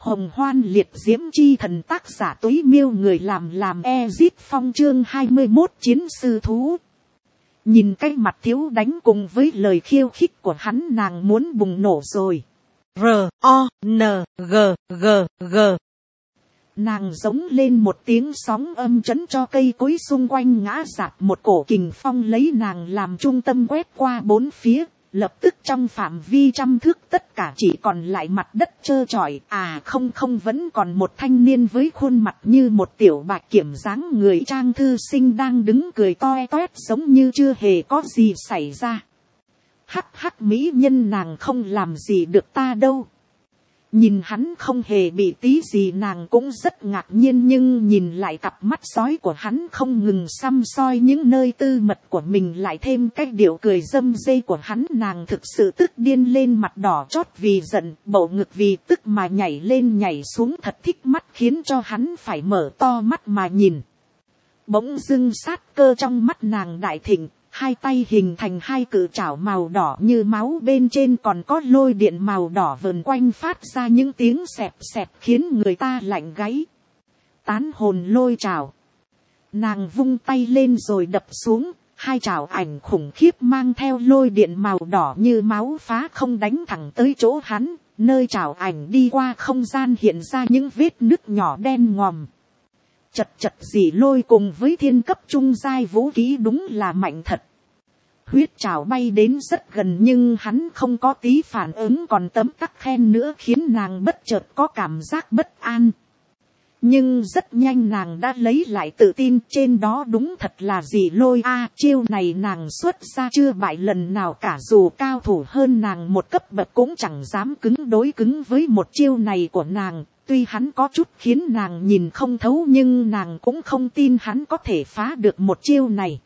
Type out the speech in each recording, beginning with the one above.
Hồng hoan liệt diễm chi thần, tác giả Túy Miêu, người làm Ezit Phong, chương 21 chiến sư thú. Nhìn cái mặt thiếu đánh cùng với lời khiêu khích của hắn, nàng muốn bùng nổ rồi. R-O-N-G-G-G. Nàng giống lên một tiếng sóng âm chấn cho cây cối xung quanh ngã rạp, một cổ kình phong lấy nàng làm trung tâm quét qua bốn phía. Lập tức trong phạm vi 100 thước tất cả chỉ còn lại mặt đất trơ trọi. Không vẫn còn một thanh niên với khuôn mặt như một tiểu bạch kiểm dáng người trang thư sinh đang đứng cười toe toét giống như chưa hề có gì xảy ra. Hắc mỹ nhân, nàng không làm gì được ta đâu. Nhìn hắn không hề bị tí gì, nàng cũng rất ngạc nhiên, nhưng nhìn lại cặp mắt sói của hắn không ngừng săm soi những nơi tư mật của mình, lại thêm cái điệu cười dâm dê của hắn, nàng thực sự tức điên lên, mặt đỏ chót vì giận, bầu ngực vì tức mà nhảy lên nhảy xuống thật thích mắt, khiến cho hắn phải mở to mắt mà nhìn. Bỗng dưng sát cơ trong mắt nàng đại thịnh, hai tay hình thành hai cự trảo màu đỏ như máu, bên trên còn có lôi điện màu đỏ vờn quanh, phát ra những tiếng xẹp xẹp khiến người ta lạnh gáy. Tán hồn lôi trảo. Nàng vung tay lên rồi đập xuống, hai trảo ảnh khủng khiếp mang theo lôi điện màu đỏ như máu phá không đánh thẳng tới chỗ hắn, nơi trảo ảnh đi qua không gian hiện ra những vết nứt nhỏ đen ngòm. Chật dị lôi cùng với thiên cấp trung giai vũ khí đúng là mạnh thật. Huyết trảo bay đến rất gần nhưng hắn không có tí phản ứng, còn tấm tắc khen nữa khiến nàng bất chợt có cảm giác bất an. Nhưng rất nhanh nàng đã lấy lại tự tin, trên đó đúng thật là dị lôi chiêu này nàng xuất ra chưa bại lần nào cả, dù cao thủ hơn nàng một cấp bậc cũng chẳng dám đối cứng với một chiêu này của nàng. Tuy hắn có chút khiến nàng nhìn không thấu, nhưng nàng cũng không tin hắn có thể phá được một chiêu này.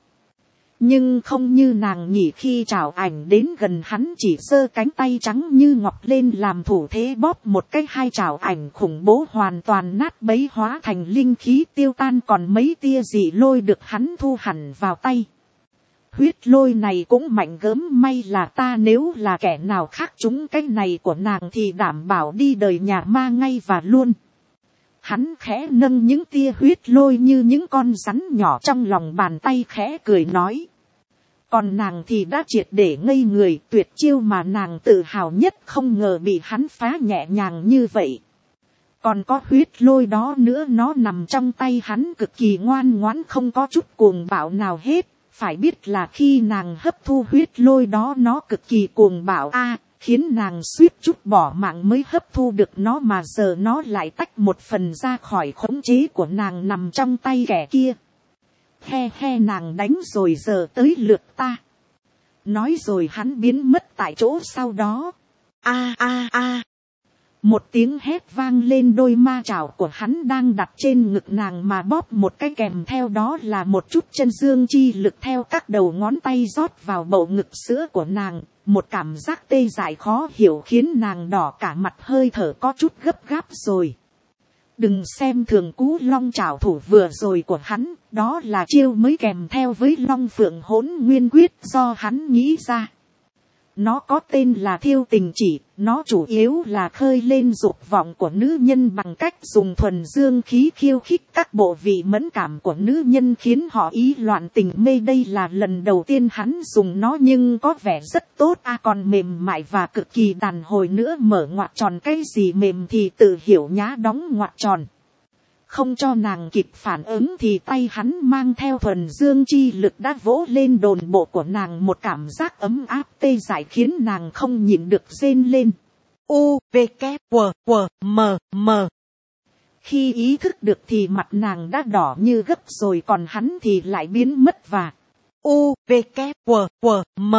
Nhưng không như nàng nghĩ, khi trảo ảnh đến gần hắn chỉ giơ cánh tay trắng như ngọc lên làm thủ thế bóp một cái, hai trảo ảnh khủng bố hoàn toàn nát bấy hóa thành linh khí tiêu tan, còn mấy tia dị lôi được hắn thu hẳn vào tay. Huyết lôi này cũng mạnh gớm, may là ta, nếu là kẻ nào khác trúng cái này của nàng thì đảm bảo đi đời nhà ma ngay và luôn. Hắn khẽ nâng những tia huyết lôi như những con rắn nhỏ trong lòng bàn tay, khẽ cười nói. Còn nàng thì đã triệt để ngây người, tuyệt chiêu mà nàng tự hào nhất không ngờ bị hắn phá nhẹ nhàng như vậy. Còn có huyết lôi đó nữa, nó nằm trong tay hắn cực kỳ ngoan ngoãn, không có chút cuồng bạo nào hết. Phải biết là khi nàng hấp thu huyết lôi đó nó cực kỳ cuồng bạo khiến nàng suýt chút bỏ mạng mới hấp thu được nó, mà giờ nó lại tách một phần ra khỏi khống chế của nàng nằm trong tay kẻ kia. He nàng đánh rồi, giờ tới lượt ta. Nói rồi hắn biến mất tại chỗ, sau đó. Một tiếng hét vang lên, đôi ma trảo của hắn đang đặt trên ngực nàng mà bóp một cái, kèm theo đó là một chút chân dương chi lực theo các đầu ngón tay rót vào bầu ngực sữa của nàng. Một cảm giác tê dại khó hiểu khiến nàng đỏ cả mặt, hơi thở có chút gấp gáp rồi. Đừng xem thường cú long trảo thủ vừa rồi của hắn, đó là chiêu mới kèm theo với long phượng hỗn nguyên quyết do hắn nghĩ ra. Nó có tên là thiêu tình chỉ, nó chủ yếu là khơi lên dục vọng của nữ nhân bằng cách dùng thuần dương khí khiêu khích các bộ vị mẫn cảm của nữ nhân, khiến họ ý loạn tình mê. Đây là lần đầu tiên hắn dùng nó nhưng có vẻ rất tốt, còn mềm mại và cực kỳ đàn hồi nữa. Mở ngoặc tròn cái gì mềm thì tự hiểu nhá, đóng ngoặc tròn. Không cho nàng kịp phản ứng thì tay hắn mang theo thuần dương chi lực đã vỗ lên đồn bộ của nàng, một cảm giác ấm áp tê dại khiến nàng không nhịn được rên lên. U, V, K, W, M, M. Khi ý thức được thì mặt nàng đã đỏ như gấp rồi, còn hắn thì lại biến mất và U, V, K, W, M.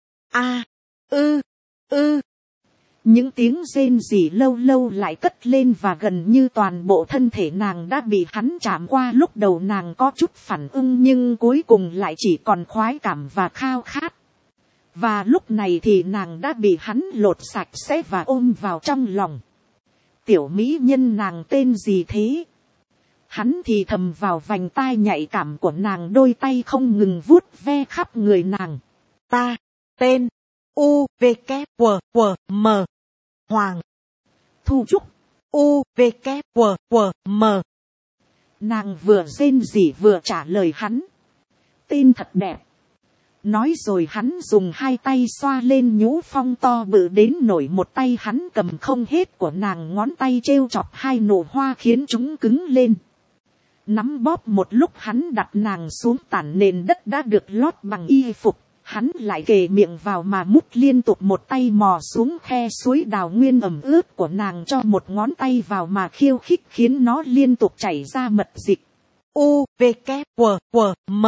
Những tiếng rên rỉ lâu lâu lại cất lên và gần như toàn bộ thân thể nàng đã bị hắn chạm qua. Lúc đầu nàng có chút phản ứng nhưng cuối cùng lại chỉ còn khoái cảm và khao khát. Và lúc này thì nàng đã bị hắn lột sạch sẽ và ôm vào trong lòng. Tiểu mỹ nhân, nàng tên gì thế? Hắn thì thầm vào vành tai nhạy cảm của nàng, đôi tay không ngừng vuốt ve khắp người nàng. Ta, tên, U, V, K, W, M. Hoàng. Thu Trúc. U, V, K, W, W, M. Nàng vừa rên rỉ vừa trả lời hắn. Tên thật đẹp. Nói rồi hắn dùng hai tay xoa lên nhũ phong to bự đến nổi một tay hắn cầm không hết của nàng ngón tay trêu chọc hai nụ hoa khiến chúng cứng lên. Nắm bóp một lúc hắn đặt nàng xuống tản nền đất đã được lót bằng y phục. Hắn lại kề miệng vào mà mút liên tục một tay mò xuống khe suối đào nguyên ẩm ướt của nàng cho một ngón tay vào mà khiêu khích khiến nó liên tục chảy ra mật dịch. U, V, K, W, W, M.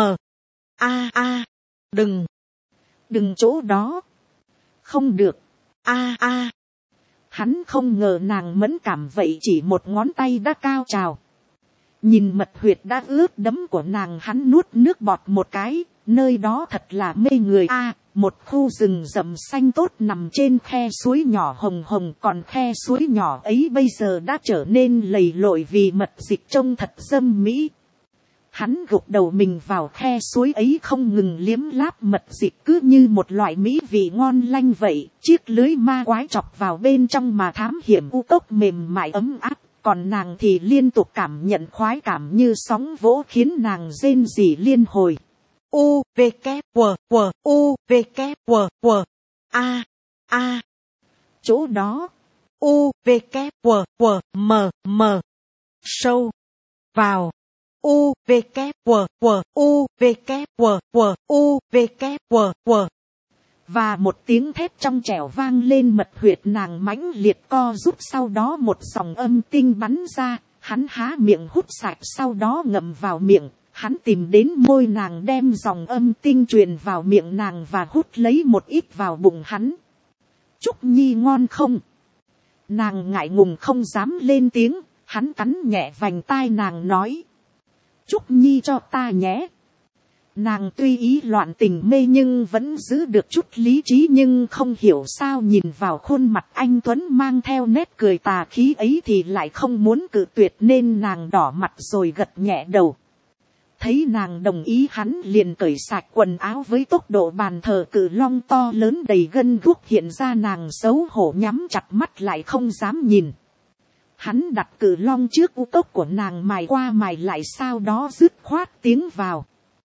Đừng. Đừng chỗ đó. Không được. Hắn không ngờ nàng mẫn cảm vậy, chỉ một ngón tay đã cao trào. Nhìn mật huyệt đã ướt đẫm của nàng hắn nuốt nước bọt một cái. Nơi đó thật là mê người một khu rừng rậm xanh tốt nằm trên khe suối nhỏ hồng hồng, còn khe suối nhỏ ấy bây giờ đã trở nên lầy lội vì mật dịch trông thật dâm mỹ. Hắn gục đầu mình vào khe suối ấy không ngừng liếm láp mật dịch cứ như một loại mỹ vị ngon lanh vậy. Chiếc lưới ma quái chọc vào bên trong mà thám hiểm u cốc mềm mại ấm áp. Còn nàng thì liên tục cảm nhận khoái cảm như sóng vỗ khiến nàng rên rỉ liên hồi. U, V, K, W, W, U, V, K, W, W. Chỗ đó. U, V, K, W, W, M, M. Sâu. Vào. U, V, K, W, W, U, V, K, W, W, U, V, K, W, W. Và một tiếng thét trong trẻo vang lên, mật huyệt nàng mãnh liệt co rút, sau đó một dòng âm tinh bắn ra. Hắn há miệng hút sạch sau đó ngậm vào miệng. Hắn tìm đến môi nàng đem dòng âm tinh truyền vào miệng nàng và hút lấy một ít vào bụng hắn. Trúc Nhi ngon không? Nàng ngại ngùng không dám lên tiếng. Hắn cắn nhẹ vành tai nàng nói. Trúc Nhi cho ta nhé. Nàng tuy ý loạn tình mê nhưng vẫn giữ được chút lý trí, nhưng không hiểu sao nhìn vào khuôn mặt anh Tuấn mang theo nét cười tà khí ấy thì lại không muốn cự tuyệt, nên nàng đỏ mặt rồi gật nhẹ đầu. Thấy nàng đồng ý hắn liền cởi sạch quần áo với tốc độ bàn thờ cự long to lớn đầy gân guốc hiện ra. Nàng xấu hổ nhắm chặt mắt lại không dám nhìn. Hắn đặt cự long trước u cốc của nàng mài qua mài lại, sau đó dứt khoát tiếng vào.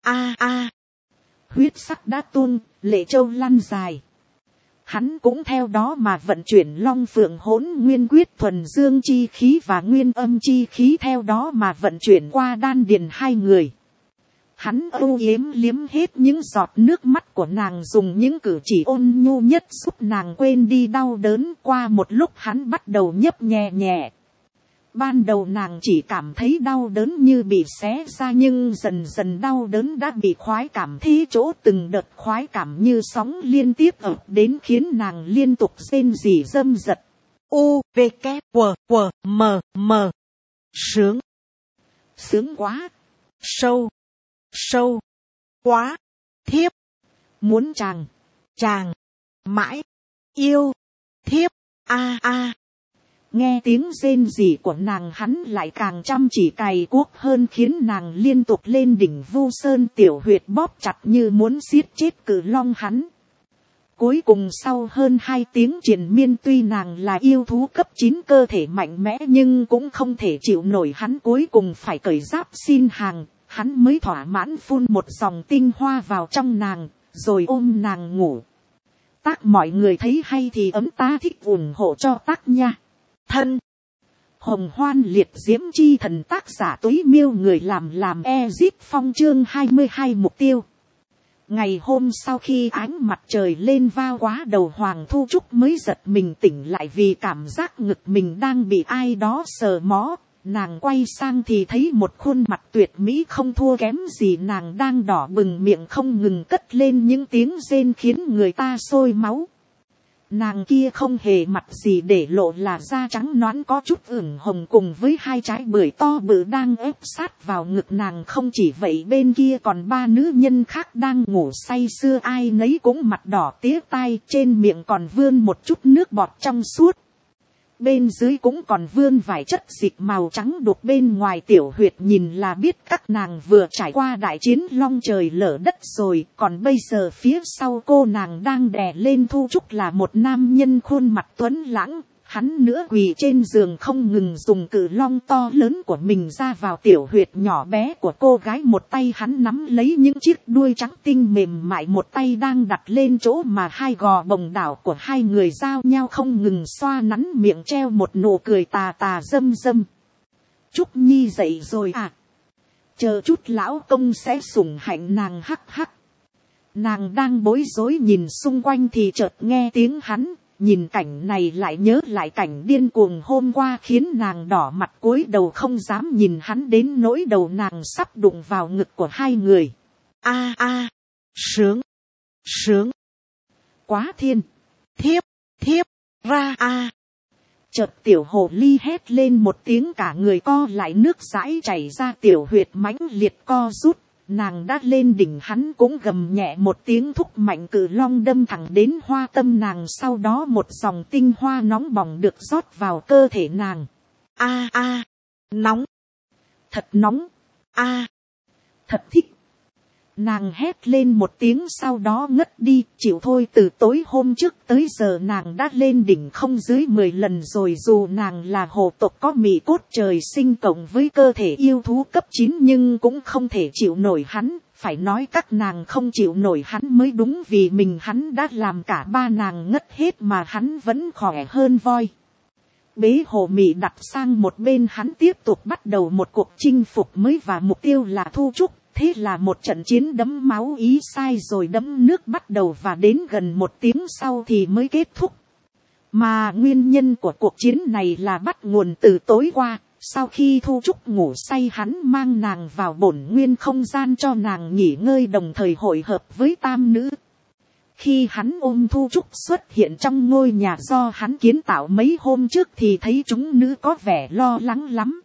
Huyết sắc đã tuôn, lệ châu lăn dài. Hắn cũng theo đó mà vận chuyển long phượng hỗn nguyên quyết thuần dương chi khí và nguyên âm chi khí theo đó mà vận chuyển qua đan điền hai người. Hắn âu yếm liếm hết những giọt nước mắt của nàng, dùng những cử chỉ ôn nhu nhất giúp nàng quên đi đau đớn. Qua một lúc hắn bắt đầu nhấp nhẹ nhẹ. Ban đầu nàng chỉ cảm thấy đau đớn như bị xé ra, nhưng dần dần đau đớn đã bị khoái cảm thế chỗ, từng đợt khoái cảm như sóng liên tiếp ập đến khiến nàng liên tục rên rỉ dâm dật. U, V, K, W, W, M, M. Sướng. Sướng quá. Sâu. Sâu. Quá. Thiếp. Muốn chàng. Chàng. Mãi. Yêu. Thiếp. Nghe tiếng rên rỉ của nàng hắn lại càng chăm chỉ cày cuốc hơn, khiến nàng liên tục lên đỉnh Vu Sơn tiểu huyệt bóp chặt như muốn giết chết cự long hắn. Cuối cùng sau hơn 2 tiếng triền miên, tuy nàng là yêu thú cấp 9 cơ thể mạnh mẽ nhưng cũng không thể chịu nổi, hắn cuối cùng phải cởi giáp xin hàng. Hắn mới thỏa mãn phun một dòng tinh hoa vào trong nàng, rồi ôm nàng ngủ. Tác mọi người thấy hay thì ấm ta thích ủng hộ cho tác nha. Thân. Hồng Hoan Liệt Diễm Chi Thần, tác giả Túy Miêu, người làm Ezip Phong, chương 22. Mục tiêu. Ngày hôm sau khi ánh mặt trời lên vao quá đầu, Hoàng Thu Trúc mới giật mình tỉnh lại vì cảm giác ngực mình đang bị ai đó sờ mó. Nàng quay sang thì thấy một khuôn mặt tuyệt mỹ không thua kém gì nàng đang đỏ bừng, miệng không ngừng cất lên những tiếng rên khiến người ta sôi máu. Nàng kia không hề mặt gì để lộ là da trắng nõn có chút ửng hồng, cùng với 2 trái bưởi to bự đang ép sát vào ngực nàng. Không chỉ vậy, bên kia còn 3 nữ nhân khác đang ngủ say sưa, ai nấy cũng mặt đỏ tía tai, trên miệng còn vươn một chút nước bọt trong suốt. Bên dưới cũng còn vươn vài chất dịch màu trắng đục, bên ngoài tiểu huyệt nhìn là biết các nàng vừa trải qua đại chiến long trời lở đất rồi. Còn bây giờ phía sau cô nàng đang đè lên Thu Trúc là một nam nhân khuôn mặt tuấn lãng, Hắn nữa quỳ trên giường không ngừng dùng cự long to lớn của mình ra vào tiểu huyệt nhỏ bé của cô gái. Một tay hắn nắm lấy những chiếc đuôi trắng tinh mềm mại, một tay đang đặt lên chỗ mà hai gò bồng đảo của hai người giao nhau, không ngừng xoa nắn miệng, treo một nụ cười tà tà dâm dâm. Trúc Nhi dậy rồi à? Chờ chút lão công sẽ sủng hạnh nàng, hắc hắc. Nàng đang bối rối nhìn xung quanh thì chợt nghe tiếng hắn. Nhìn cảnh này lại nhớ lại cảnh điên cuồng hôm qua khiến nàng đỏ mặt cúi đầu không dám nhìn hắn, đến nỗi đầu nàng sắp đụng vào ngực của hai người. A a, sướng, sướng, quá thiên, thiếp, thiếp, ra a. Chợt tiểu hồ ly hét lên một tiếng, cả người co lại, nước dãi chảy ra, tiểu huyệt mãnh liệt co rút. Nàng đã lên đỉnh hắn cũng gầm nhẹ một tiếng, thúc mạnh cự long đâm thẳng đến hoa tâm nàng, sau đó một dòng tinh hoa nóng bỏng được rót vào cơ thể nàng. A a, nóng, thật nóng, a, thật thích. Nàng hét lên một tiếng sau đó ngất đi, chịu thôi, từ tối hôm trước tới giờ nàng đã lên đỉnh không dưới 10 lần rồi. Dù nàng là hồ tộc có mị cốt trời sinh cộng với cơ thể yêu thú cấp 9 nhưng cũng không thể chịu nổi hắn. Phải nói các nàng không chịu nổi hắn mới đúng, vì mình hắn đã làm cả ba nàng ngất hết mà hắn vẫn khỏe hơn voi. Bế hồ mị đặt sang một bên, hắn tiếp tục bắt đầu một cuộc chinh phục mới và mục tiêu là Thu Trúc. Thế là một trận chiến đẫm máu ý sai rồi đẫm nước bắt đầu, và đến gần 1 tiếng sau thì mới kết thúc. Mà nguyên nhân của cuộc chiến này là bắt nguồn từ tối qua. Sau khi Thu Trúc ngủ say, hắn mang nàng vào bổn nguyên không gian cho nàng nghỉ ngơi, đồng thời hội hợp với tam nữ. Khi hắn ôm Thu Trúc xuất hiện trong ngôi nhà do hắn kiến tạo mấy hôm trước thì thấy chúng nữ có vẻ lo lắng lắm.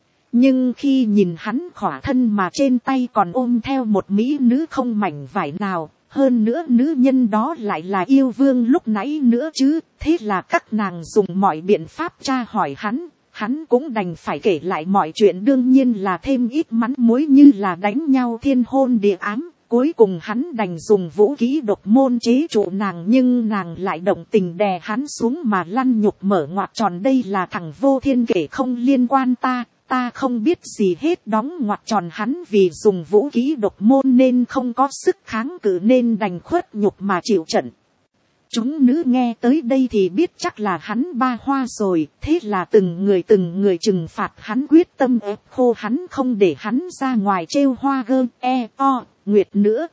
Nhưng khi nhìn hắn khỏa thân mà trên tay còn ôm theo một mỹ nữ không mảnh vải nào, hơn nữa nữ nhân đó lại là yêu vương lúc nãy nữa chứ, thế là các nàng dùng mọi biện pháp tra hỏi hắn cũng đành phải kể lại mọi chuyện, đương nhiên là thêm ít mắm muối như là đánh nhau thiên hôn địa ám. Cuối cùng hắn đành dùng vũ khí độc môn chế trụ nàng, nhưng nàng lại động tình đè hắn xuống mà lăn nhục mở ngoặc tròn, đây là thằng vô thiên kể không liên quan ta không biết gì hết, đóng ngoặc tròn. Hắn vì dùng vũ khí độc môn nên không có sức kháng cự nên đành khuất nhục mà chịu trận. Chúng nữ nghe tới đây thì biết chắc là hắn ba hoa rồi, thế là từng người trừng phạt hắn, quyết tâm ép khô hắn không để hắn ra ngoài trêu hoa gơ nguyệt nữa.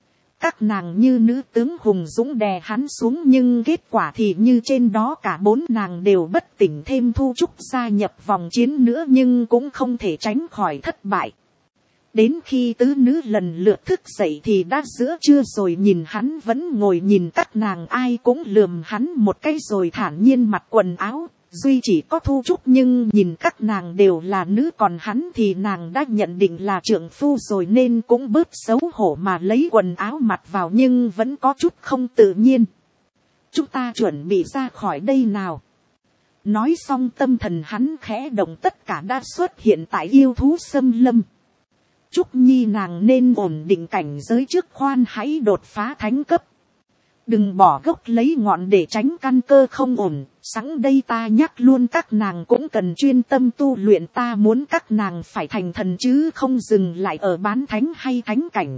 Các nàng như nữ tướng hùng dũng đè hắn xuống, nhưng kết quả thì như trên đó, cả 4 nàng đều bất tỉnh, thêm Thu Trúc gia nhập vòng chiến nữa nhưng cũng không thể tránh khỏi thất bại. Đến khi tứ nữ lần lượt thức dậy thì đã giữa trưa rồi, nhìn hắn vẫn ngồi nhìn các nàng ai cũng lườm hắn một cái rồi thản nhiên mặc quần áo. Duy chỉ có Thu Trúc nhưng nhìn các nàng đều là nữ, còn hắn thì nàng đã nhận định là trượng phu rồi nên cũng bớt xấu hổ mà lấy quần áo mặc vào, nhưng vẫn có chút không tự nhiên. Chúng ta chuẩn bị ra khỏi đây nào. Nói xong tâm thần hắn khẽ động, tất cả đã xuất hiện tại yêu thú xâm lâm. Trúc Nhi nàng nên ổn định cảnh giới trước, khoan hãy đột phá thánh cấp. Đừng bỏ gốc lấy ngọn để tránh căn cơ không ổn. Sẵn đây ta nhắc luôn, các nàng cũng cần chuyên tâm tu luyện, ta muốn các nàng phải thành thần chứ không dừng lại ở bán thánh hay thánh cảnh.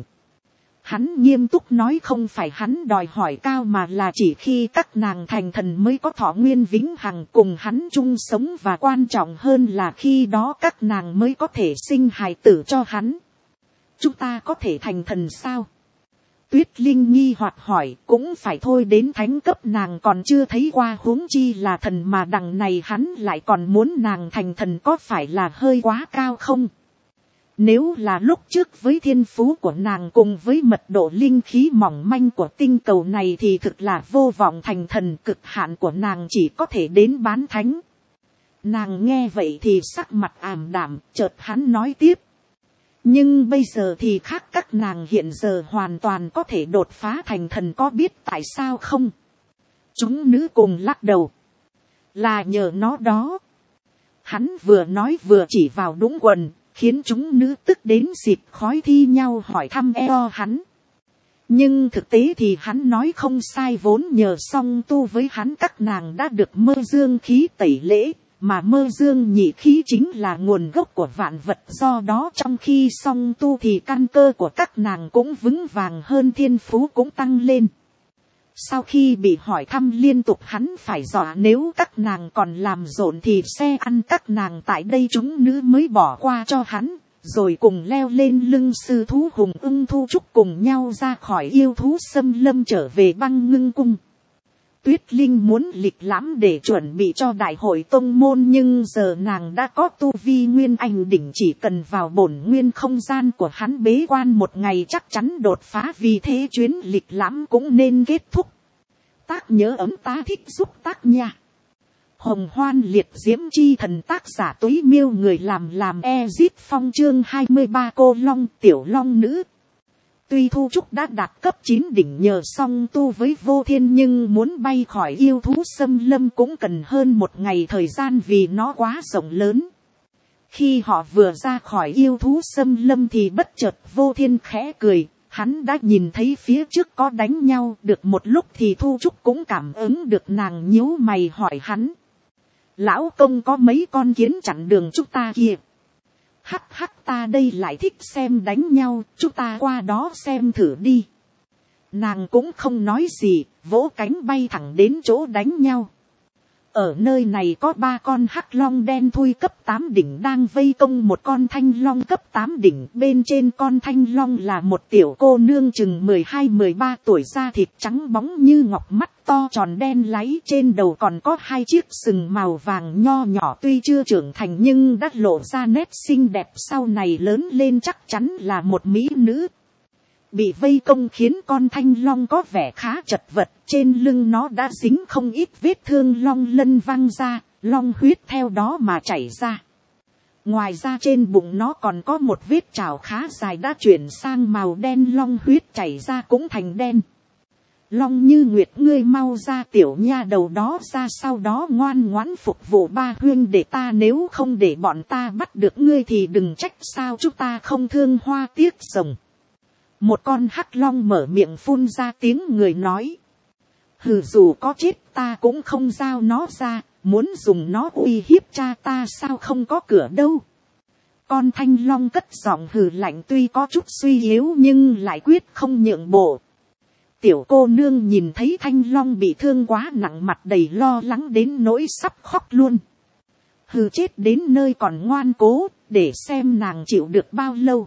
Hắn nghiêm túc nói, không phải hắn đòi hỏi cao mà là chỉ khi các nàng thành thần mới có thọ nguyên vĩnh hằng cùng hắn chung sống, và quan trọng hơn là khi đó các nàng mới có thể sinh hài tử cho hắn. Chúng ta có thể thành thần sao? Tuyết Linh nghi hoặc hỏi, cũng phải thôi, đến thánh cấp nàng còn chưa thấy qua, huống chi là thần, mà đằng này hắn lại còn muốn nàng thành thần, có phải là hơi quá cao không? Nếu là lúc trước với thiên phú của nàng cùng với mật độ linh khí mỏng manh của tinh cầu này thì thực là vô vọng thành thần, cực hạn của nàng chỉ có thể đến bán thánh. Nàng nghe vậy thì sắc mặt ảm đạm, chợt hắn nói tiếp. Nhưng bây giờ thì khác, các nàng hiện giờ hoàn toàn có thể đột phá thành thần, có biết tại sao không? Chúng nữ cùng lắc đầu. Là nhờ nó đó. Hắn vừa nói vừa chỉ vào đúng quần, khiến chúng nữ tức đến xịt khói thi nhau hỏi thăm eo hắn. Nhưng thực tế thì hắn nói không sai, vốn nhờ song tu với hắn các nàng đã được mơ dương khí tẩy lễ, mà mơ dương nhị khí chính là nguồn gốc của vạn vật, do đó trong khi song tu thì căn cơ của các nàng cũng vững vàng hơn, thiên phú cũng tăng lên. Sau khi bị hỏi thăm liên tục, hắn phải dọa nếu các nàng còn làm rộn thì sẽ ăn các nàng tại đây, chúng nữ mới bỏ qua cho hắn, rồi cùng leo lên lưng sư thú Hùng Ưng Thu Trúc cùng nhau ra khỏi yêu thú xâm lâm trở về Băng Ngưng Cung. Tuyết Linh muốn lịch lãm để chuẩn bị cho đại hội tông môn, nhưng giờ nàng đã có tu vi nguyên anh đỉnh, chỉ cần vào bổn nguyên không gian của hắn bế quan một ngày chắc chắn đột phá, vì thế chuyến lịch lãm cũng nên kết thúc. Tác nhớ ấm tá thích giúp tác nha. Hồng Hoan Liệt Diễm Chi Thần, tác giả Túy Miêu, người làm Ezit Phong, chương 23 cô long tiểu long nữ. Tuy Thu Trúc đã đạt cấp 9 đỉnh nhờ song tu với Vô Thiên, nhưng muốn bay khỏi yêu thú xâm lâm cũng cần hơn một ngày thời gian vì nó quá rộng lớn. Khi họ vừa ra khỏi yêu thú xâm lâm thì bất chợt Vô Thiên khẽ cười, hắn đã nhìn thấy phía trước có đánh nhau. Được một lúc thì Thu Trúc cũng cảm ứng được, nàng nhíu mày hỏi hắn: lão công có mấy con kiến chặn đường chúng ta kìa? Hắc hắc, ta đây lại thích xem đánh nhau, chúng ta qua đó xem thử đi. Nàng cũng không nói gì, vỗ cánh bay thẳng đến chỗ đánh nhau. Ở nơi này có 3 con hắc long đen thui cấp 8 đỉnh đang vây công một con thanh long cấp 8 đỉnh. Bên trên con thanh long là một tiểu cô nương chừng 12-13 tuổi, da thịt trắng bóng như ngọc, mắt to tròn đen láy, trên đầu còn có 2 chiếc sừng màu vàng nho nhỏ, tuy chưa trưởng thành nhưng đã lộ ra nét xinh đẹp, sau này lớn lên chắc chắn là một mỹ nữ. Bị vây công khiến con thanh long có vẻ khá chật vật, trên lưng nó đã dính không ít vết thương long lân văng ra, long huyết theo đó mà chảy ra. Ngoài ra trên bụng nó còn có một vết trào khá dài đã chuyển sang màu đen, long huyết chảy ra cũng thành đen. Long Như Nguyệt, ngươi mau ra tiểu nha đầu đó ra, sau đó ngoan ngoãn phục vụ 3 huynh để ta, nếu không để bọn ta bắt được ngươi thì đừng trách sao chúng ta không thương hoa tiếc rồng. Một con hắc long mở miệng phun ra tiếng người nói: hừ, dù có chết ta cũng không giao nó ra, muốn dùng nó uy hiếp cha ta sao không có cửa đâu. Con thanh long cất giọng hừ lạnh, tuy có chút suy yếu nhưng lại quyết không nhượng bộ. Tiểu cô nương nhìn thấy thanh long bị thương quá nặng, mặt đầy lo lắng đến nỗi sắp khóc luôn. Hừ, chết đến nơi còn ngoan cố, để xem nàng chịu được bao lâu.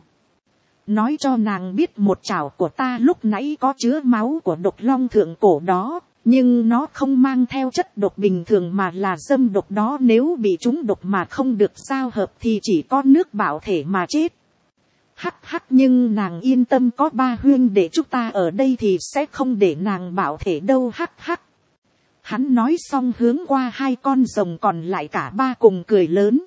Nói cho nàng biết một chảo của ta lúc nãy có chứa máu của độc long thượng cổ đó, nhưng nó không mang theo chất độc bình thường mà là dâm độc đó, nếu bị trúng độc mà không được giao hợp thì chỉ có nước bạo thể mà chết. Hắc hắc, nhưng nàng yên tâm, có 3 huynh để chúng ta ở đây thì sẽ không để nàng bạo thể đâu. Hắc hắc. Hắn nói xong hướng qua 2 con rồng còn lại, cả 3 cùng cười lớn.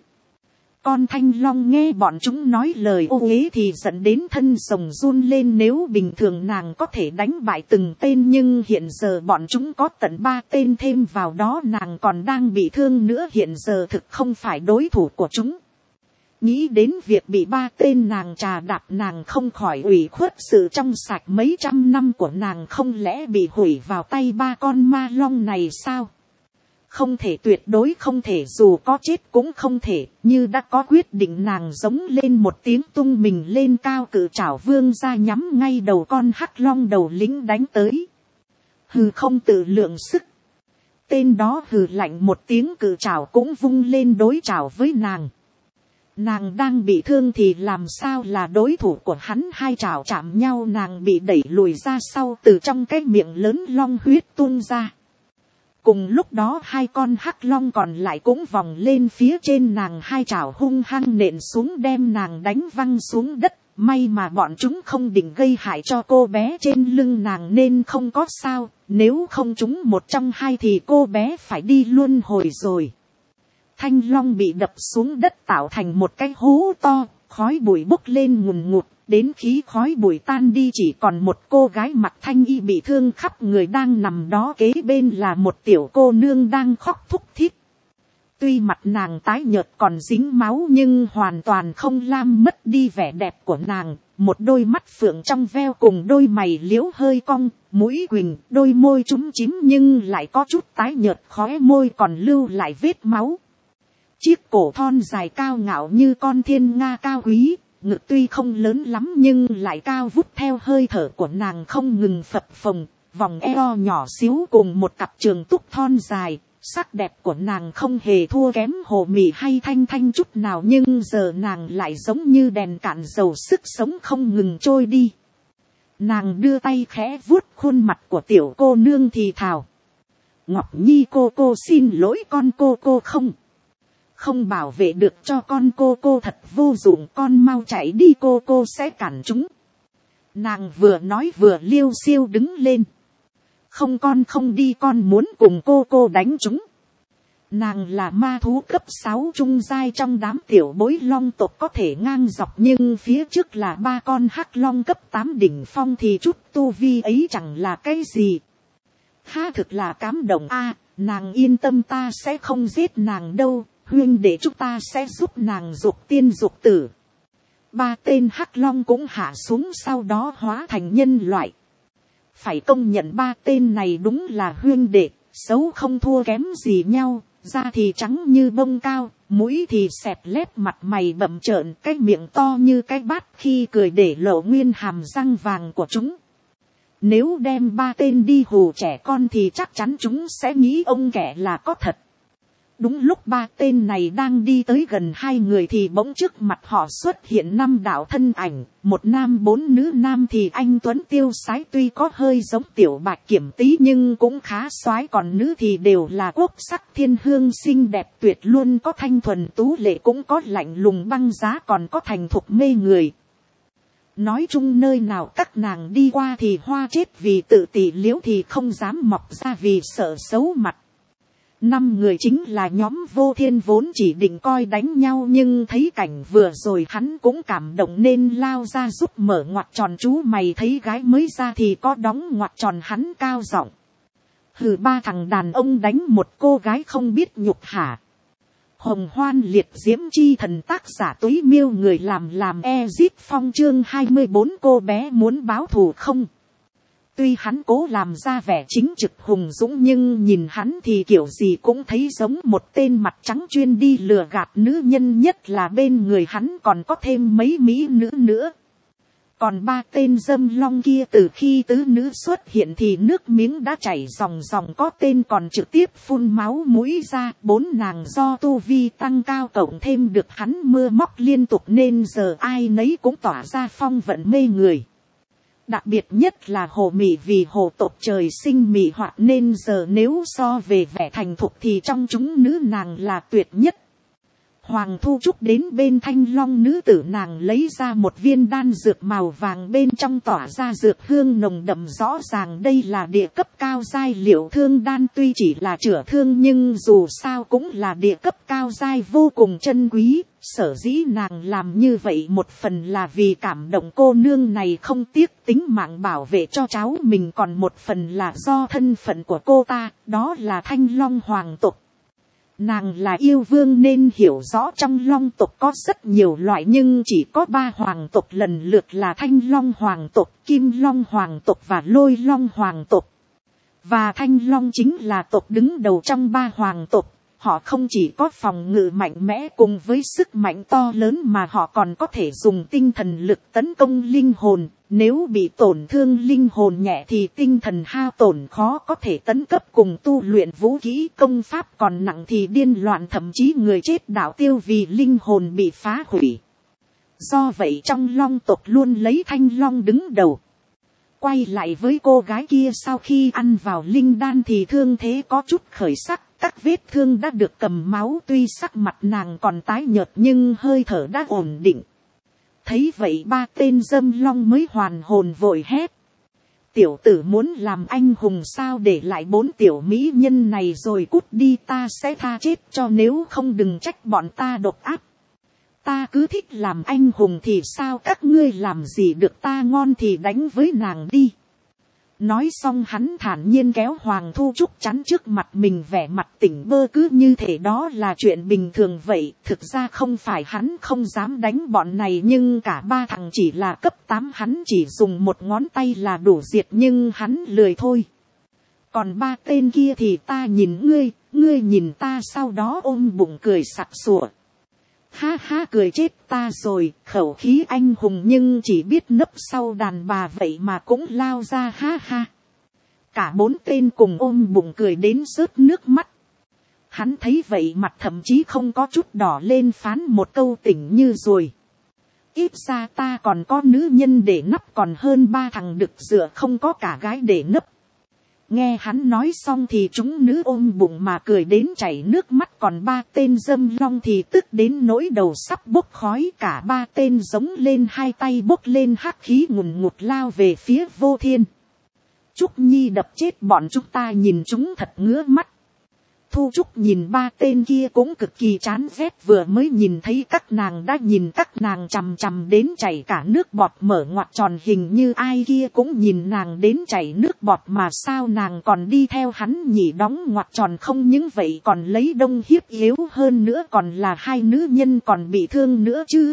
Con thanh long nghe bọn chúng nói lời ô uế thì dẫn đến thân rồng run lên, nếu bình thường nàng có thể đánh bại từng tên, nhưng hiện giờ bọn chúng có tận 3 tên thêm vào đó, nàng còn đang bị thương nữa, hiện giờ thực không phải đối thủ của chúng. Nghĩ đến việc bị 3 tên nàng trà đạp, nàng không khỏi ủy khuất, sự trong sạch mấy trăm năm của nàng không lẽ bị hủy vào tay 3 con ma long này sao? Không thể, tuyệt đối không thể, dù có chết cũng không thể. Như đã có quyết định, nàng giống lên một tiếng, tung mình lên cao, cự trảo vương ra nhắm ngay đầu con hắc long đầu lĩnh đánh tới. Hừ, không tự lượng sức. Tên đó hừ lạnh một tiếng, cự trảo cũng vung lên đối trảo với nàng. Nàng đang bị thương thì làm sao là đối thủ của hắn, 2 trảo chạm nhau nàng bị đẩy lùi ra sau, từ trong cái miệng lớn long huyết tuôn ra. Cùng lúc đó 2 con hắc long còn lại cũng vòng lên phía trên nàng, 2 trảo hung hăng nện xuống đem nàng đánh văng xuống đất. May mà bọn chúng không định gây hại cho cô bé trên lưng nàng nên không có sao, nếu không chúng một trong 2 thì cô bé phải đi luân hồi rồi. Thanh long bị đập xuống đất tạo thành một cái hố to, khói bụi bốc lên ngùn ngụt, đến khi khói bụi tan đi chỉ còn một cô gái mặc thanh y bị thương khắp người đang nằm đó, kế bên là một tiểu cô nương đang khóc thúc thít. Tuy mặt nàng tái nhợt còn dính máu nhưng hoàn toàn không lam mất đi vẻ đẹp của nàng. Một đôi mắt phượng trong veo cùng đôi mày liễu hơi cong, mũi quỳnh, đôi môi chúm chím nhưng lại có chút tái nhợt, khóe môi còn lưu lại vết máu. Chiếc cổ thon dài cao ngạo như con thiên nga cao quý, ngực tuy không lớn lắm nhưng lại cao vút theo hơi thở của nàng không ngừng phập phồng, vòng eo nhỏ xíu cùng một cặp trường túc thon dài. Sắc đẹp của nàng không hề thua kém Hồ Mị hay Thanh Thanh chút nào, nhưng giờ nàng lại giống như đèn cạn dầu, sức sống không ngừng trôi đi. Nàng đưa tay khẽ vuốt khuôn mặt của tiểu cô nương thì thào. Ngọc Nhi cô xin lỗi cô không bảo vệ được cho con cô thật vô dụng, con mau chạy đi cô sẽ cản chúng. Nàng vừa nói vừa liêu xiêu đứng lên. Không, con không đi, con muốn cùng cô đánh chúng. Nàng là ma thú cấp 6 trung giai trong đám tiểu bối long tộc có thể ngang dọc, nhưng phía trước là 3 con hắc long cấp 8 đỉnh phong thì chút tu vi ấy chẳng là cái gì. Ha, thực là cảm động a. Nàng yên tâm, ta sẽ không giết nàng đâu, huynh đệ chúng ta sẽ giúp nàng dục tiên dục tử. 3 tên hắc long cũng hạ xuống, sau đó hóa thành nhân loại. Phải công nhận 3 tên này đúng là huynh đệ, xấu không thua kém gì nhau, da thì trắng như bông cao, mũi thì xẹp lép, mặt mày bậm trợn, cái miệng to như cái bát, khi cười để lộ nguyên hàm răng vàng của chúng. Nếu đem 3 tên đi hù trẻ con thì chắc chắn chúng sẽ nghĩ ông kẻ là có thật. Đúng lúc 3 tên này đang đi tới gần 2 người thì bỗng trước mặt họ xuất hiện 5 đạo thân ảnh, 1 nam 4 nữ. Nam thì anh tuấn tiêu sái, tuy có hơi giống tiểu bạch kiểm tí nhưng cũng khá soái, còn nữ thì đều là quốc sắc thiên hương xinh đẹp tuyệt luôn, có thanh thuần tú lệ, cũng có lạnh lùng băng giá, còn có thành thục mê người. Nói chung nơi nào các nàng đi qua thì hoa chết vì tự tỷ liễu thì không dám mọc ra vì sợ xấu mặt. 5 người chính là nhóm Vô Thiên, vốn chỉ định coi đánh nhau nhưng thấy cảnh vừa rồi hắn cũng cảm động nên lao ra giúp mở ngoặc tròn. Chú mày thấy gái mới ra thì có đóng ngoặc tròn, hắn cao giọng. Hừ, 3 thằng đàn ông đánh một cô gái không biết nhục hả? Hồng Hoan Liệt Diễm Chi Thần, tác giả Túy Miêu, người làm Ezip Phong, chương 24. Cô bé muốn báo thù không? Tuy hắn cố làm ra vẻ chính trực hùng dũng nhưng nhìn hắn thì kiểu gì cũng thấy giống một tên mặt trắng chuyên đi lừa gạt nữ nhân, nhất là bên người hắn còn có thêm mấy mỹ nữ nữa. Còn 3 tên dâm long kia từ khi tứ nữ xuất hiện thì nước miếng đã chảy ròng ròng, có tên còn trực tiếp phun máu mũi ra. 4 nàng do tu vi tăng cao cộng thêm được hắn mưa móc liên tục nên giờ ai nấy cũng tỏa ra phong vận mê người. Đặc biệt nhất là Hồ Mị, vì hồ tộc trời sinh mị hoạt nên giờ nếu so về vẻ thành thục thì trong chúng nữ nàng là tuyệt nhất. Hoàng Thu Trúc đến bên Thanh Long nữ tử, nàng lấy ra một viên đan dược màu vàng, bên trong tỏa ra dược hương nồng đậm, rõ ràng đây là địa cấp cao giai liệu thương đan. Tuy chỉ là chữa thương nhưng dù sao cũng là địa cấp cao giai vô cùng chân quý. Sở dĩ nàng làm như vậy một phần là vì cảm động cô nương này không tiếc tính mạng bảo vệ cho cháu mình, còn một phần là do thân phận của cô ta, đó là Thanh Long hoàng tộc. Nàng là yêu vương nên hiểu rõ trong long tộc có rất nhiều loại nhưng chỉ có 3 hoàng tộc lần lượt là Thanh Long hoàng tộc, Kim Long hoàng tộc và Lôi Long hoàng tộc. Và Thanh Long chính là tộc đứng đầu trong 3 hoàng tộc. Họ không chỉ có phòng ngự mạnh mẽ cùng với sức mạnh to lớn mà họ còn có thể dùng tinh thần lực tấn công linh hồn. Nếu bị tổn thương linh hồn nhẹ thì tinh thần hao tổn khó có thể tấn cấp cùng tu luyện vũ khí công pháp, còn nặng thì điên loạn, thậm chí người chết đạo tiêu vì linh hồn bị phá hủy. Do vậy trong long tộc luôn lấy Thanh Long đứng đầu. Quay lại với cô gái kia, sau khi ăn vào linh đan thì thương thế có chút khởi sắc. Các vết thương đã được cầm máu, tuy sắc mặt nàng còn tái nhợt nhưng hơi thở đã ổn định. Thấy vậy 3 tên dâm long mới hoàn hồn, vội hét. Tiểu tử muốn làm anh hùng sao, để lại 4 tiểu mỹ nhân này rồi cút đi, ta sẽ tha chết cho, nếu không đừng trách bọn ta độc ác. Ta cứ thích làm anh hùng thì sao, các ngươi làm gì được, ta ngon thì đánh với nàng đi. Nói xong hắn thản nhiên kéo Hoàng Thu Trúc chắn trước mặt mình, vẻ mặt tỉnh bơ cứ như thể đó là chuyện bình thường vậy. Thực ra không phải hắn không dám đánh bọn này, nhưng cả ba thằng chỉ là cấp 8, hắn chỉ dùng một ngón tay là đủ diệt, nhưng hắn lười thôi. Còn ba tên kia thì ta nhìn ngươi, ngươi nhìn ta, sau đó ôm bụng cười sặc sụa. Ha ha, cười chết ta rồi, khẩu khí anh hùng nhưng chỉ biết nấp sau đàn bà vậy mà cũng lao ra, ha ha. Cả 4 tên cùng ôm bụng cười đến rớt nước mắt. Hắn thấy vậy mặt thậm chí không có chút đỏ lên, phán một câu tỉnh như rồi. Ít ra ta còn có nữ nhân để nấp còn hơn 3 thằng đực dựa không có cả gái để nấp. Nghe hắn nói xong thì chúng nữ ôm bụng mà cười đến chảy nước mắt, còn 3 tên dâm long thì tức đến nỗi đầu sắp bốc khói. Cả 3 tên giống lên, hai tay bốc lên hắc khí ngùn ngụt lao về phía Vô Thiên. Trúc Nhi đập chết bọn chúng ta, nhìn chúng thật ngứa mắt. Thu Trúc nhìn 3 tên kia cũng cực kỳ chán ghét, vừa mới nhìn thấy các nàng đã nhìn các nàng chằm chằm đến chảy cả nước bọt, mở ngoặt tròn, hình như ai kia cũng nhìn nàng đến chảy nước bọt, mà sao nàng còn đi theo hắn nhỉ? Đóng ngoặt tròn không những vậy còn lấy đông hiếp yếu, hơn nữa còn là 2 nữ nhân còn bị thương nữa chứ.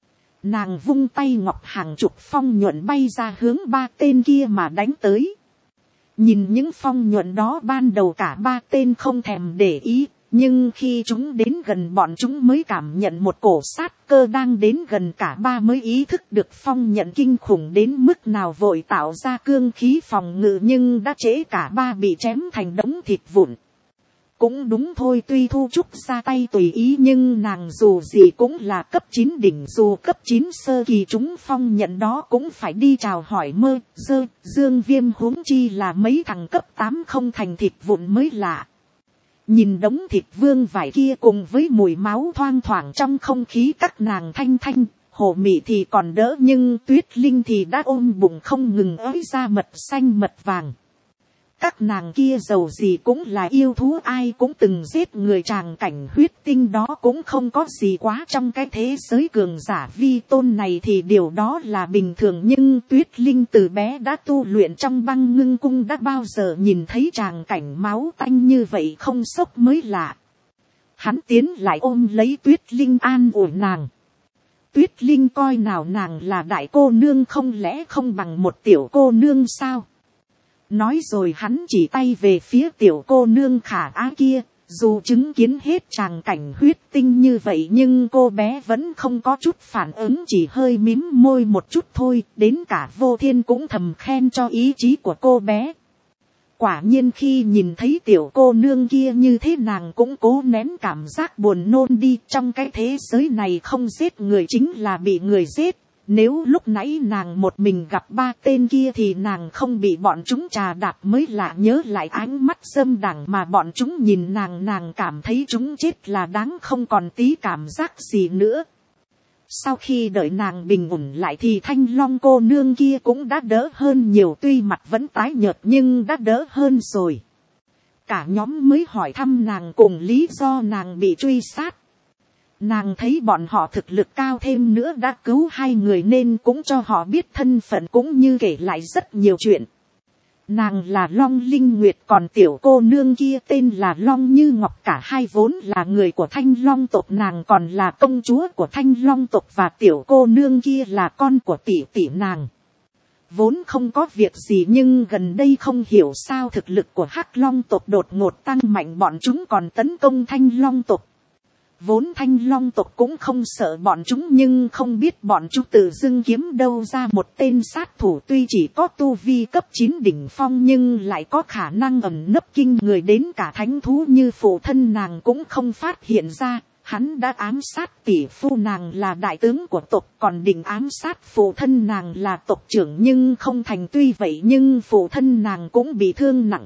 Nàng vung tay ngọc, hàng chục phong nhuận bay ra hướng 3 tên kia mà đánh tới. Nhìn những phong nhuận đó ban đầu cả 3 tên không thèm để ý, nhưng khi chúng đến gần bọn chúng mới cảm nhận một cổ sát cơ đang đến gần, cả 3 mới ý thức được phong nhận kinh khủng đến mức nào, vội tạo ra cương khí phòng ngự, nhưng đã trễ, cả 3 bị chém thành đống thịt vụn. Cũng đúng thôi, tuy Thu Trúc ra tay tùy ý nhưng nàng dù gì cũng là cấp 9 đỉnh, dù cấp 9 sơ kỳ chúng phong nhận đó cũng phải đi chào hỏi Mơ, Dơ, Dương Viêm, huống chi là mấy thằng cấp 8 không thành thịt vụn mới lạ. Nhìn đống thịt vương vải kia cùng với mùi máu thoang thoảng trong không khí, các nàng Thanh Thanh, Hồ Mị thì còn đỡ, nhưng Tuyết Linh thì đã ôm bụng không ngừng ới ra mật xanh mật vàng. Các nàng kia dầu gì cũng là yêu thú, ai cũng từng giết người, tràng cảnh huyết tinh đó cũng không có gì quá trong cái thế giới cường giả vi tôn này thì điều đó là bình thường, nhưng Tuyết Linh từ bé đã tu luyện trong Băng Ngưng Cung, đã bao giờ nhìn thấy tràng cảnh máu tanh như vậy không sốc mới lạ. Hắn tiến lại ôm lấy Tuyết Linh an ủi nàng. Tuyết Linh coi nào nàng là đại cô nương, không lẽ không bằng một tiểu cô nương sao? Nói rồi hắn chỉ tay về phía tiểu cô nương khả ái kia. Dù chứng kiến hết tràng cảnh huyết tinh như vậy nhưng cô bé vẫn không có chút phản ứng, chỉ hơi mím môi một chút thôi. Đến cả Vô Thiên cũng thầm khen cho ý chí của cô bé. Quả nhiên khi nhìn thấy tiểu cô nương kia như thế, nàng cũng cố nén cảm giác buồn nôn đi. Trong cái thế giới này không giết người chính là bị người giết. Nếu lúc nãy nàng một mình gặp 3 tên kia thì nàng không bị bọn chúng trà đạp mới lạ. Nhớ lại ánh mắt dâm đảng mà bọn chúng nhìn nàng, nàng cảm thấy chúng chết là đáng, không còn tí cảm giác gì nữa. Sau khi đợi nàng bình ổn lại thì Thanh Long cô nương kia cũng đã đỡ hơn nhiều, tuy mặt vẫn tái nhợt nhưng đã đỡ hơn rồi. Cả nhóm mới hỏi thăm nàng cùng lý do nàng bị truy sát. Nàng thấy bọn họ thực lực cao, thêm nữa đã cứu 2 người nên cũng cho họ biết thân phận, cũng như kể lại rất nhiều chuyện. Nàng là Long Linh Nguyệt, còn tiểu cô nương kia tên là Long Như Ngọc, cả hai vốn là người của Thanh Long tộc, nàng còn là công chúa của Thanh Long tộc và tiểu cô nương kia là con của tỷ tỷ nàng. Vốn không có việc gì nhưng gần đây không hiểu sao thực lực của Hắc Long tộc đột ngột tăng mạnh, bọn chúng còn tấn công Thanh Long tộc. Vốn Thanh Long tộc cũng không sợ bọn chúng, nhưng không biết bọn chúng tự dưng kiếm đâu ra một tên sát thủ tuy chỉ có tu vi cấp 9 đỉnh phong nhưng lại có khả năng ẩn nấp kinh người, đến cả thánh thú như phụ thân nàng cũng không phát hiện ra. Hắn đã ám sát tỷ phu nàng là đại tướng của tộc, còn định ám sát phụ thân nàng là tộc trưởng nhưng không thành, tuy vậy nhưng phụ thân nàng cũng bị thương nặng.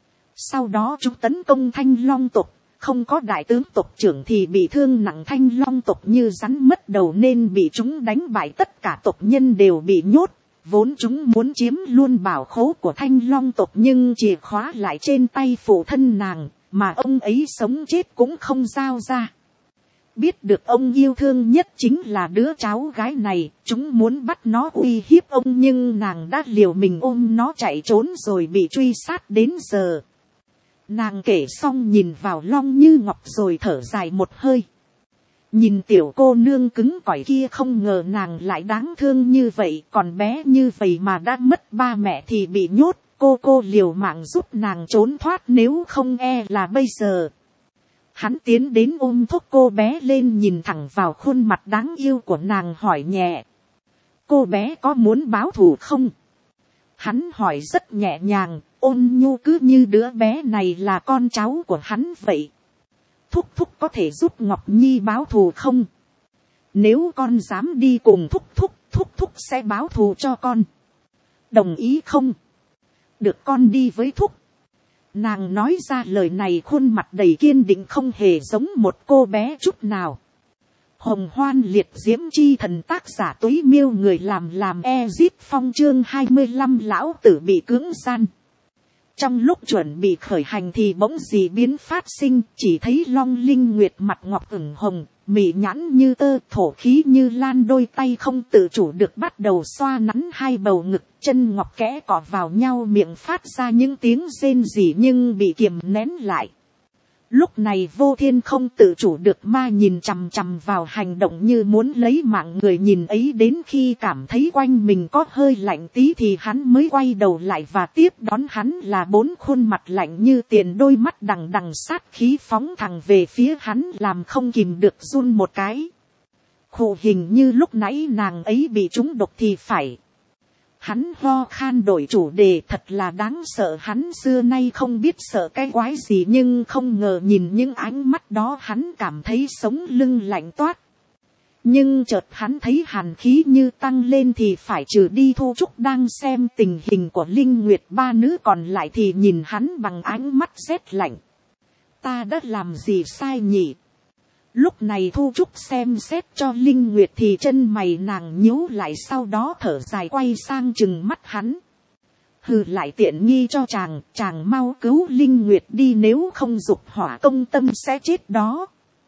Sau đó chúng tấn công Thanh Long tộc. Không có đại tướng tộc trưởng thì bị thương nặng, Thanh Long tộc như rắn mất đầu nên bị chúng đánh bại, tất cả tộc nhân đều bị nhốt. Vốn chúng muốn chiếm luôn bảo khố của Thanh Long tộc nhưng chìa khóa lại trên tay phụ thân nàng, mà ông ấy sống chết cũng không giao ra. biết được ông yêu thương nhất chính là đứa cháu gái này, chúng muốn bắt nó uy hiếp ông nhưng nàng đã liều mình ôm nó chạy trốn rồi bị truy sát đến giờ. Nàng kể xong nhìn vào Long Như Ngọc rồi thở dài một hơi. Nhìn tiểu cô nương cứng cỏi kia, không ngờ nàng lại đáng thương như vậy, còn bé như vậy mà đã mất ba mẹ thì bị nhốt, cô liều mạng giúp nàng trốn thoát, nếu không e là bây giờ. Hắn tiến đến ôm thúc cô bé lên, nhìn thẳng vào khuôn mặt đáng yêu của nàng hỏi nhẹ. Cô bé có muốn báo thù không? Hắn hỏi rất nhẹ nhàng, ôn nhu, cứ như đứa bé này là con cháu của hắn vậy. Thúc thúc có thể giúp Ngọc Nhi báo thù không? Nếu con dám đi cùng thúc thúc sẽ báo thù cho con. Đồng ý không? Được, con đi với thúc. Nàng nói ra lời này khuôn mặt đầy kiên định, không hề giống một cô bé chút nào. Hồng Hoan Liệt Diễm Chi Thần, tác giả Túy Miêu, người làm Ezip Phong, chương 25 lão tử bị cưỡng gian. Trong lúc chuẩn bị khởi hành thì bỗng dị biến phát sinh, chỉ thấy Long Linh Nguyệt mặt ngọc ửng hồng, mị nhãn như tơ, thổ khí như lan, đôi tay không tự chủ được bắt đầu xoa nắn hai bầu ngực, chân ngọc kẽ cọ vào nhau, miệng phát ra những tiếng rên rỉ nhưng bị kiềm nén lại. Lúc này Vô Thiên không tự chủ được mà nhìn chằm chằm vào hành động như muốn lấy mạng người nhìn ấy, đến khi cảm thấy quanh mình có hơi lạnh tí thì hắn mới quay đầu lại, và tiếp đón hắn là bốn khuôn mặt lạnh như tiền, đôi mắt đằng đằng sát khí phóng thẳng về phía hắn, làm không kìm được run một cái. Khổ, hình như lúc nãy nàng ấy bị trúng độc thì phải. Hắn ho khan đổi chủ đề, thật là đáng sợ, hắn xưa nay không biết sợ cái quái gì, nhưng không ngờ nhìn những ánh mắt đó hắn cảm thấy sống lưng lạnh toát. Nhưng chợt hắn thấy hàn khí như tăng lên thì phải, trừ đi Thu Trúc đang xem tình hình của Linh Nguyệt, ba nữ còn lại thì nhìn hắn bằng ánh mắt rét lạnh. Ta đã làm gì sai nhỉ? Lúc này Thu Trúc xem xét cho Linh Nguyệt thì chân mày nàng nhíu lại, sau đó thở dài quay sang chừng mắt hắn. Hừ, lại tiện nghi cho chàng mau cứu Linh Nguyệt đi, nếu không dục hỏa công tâm sẽ chết đó.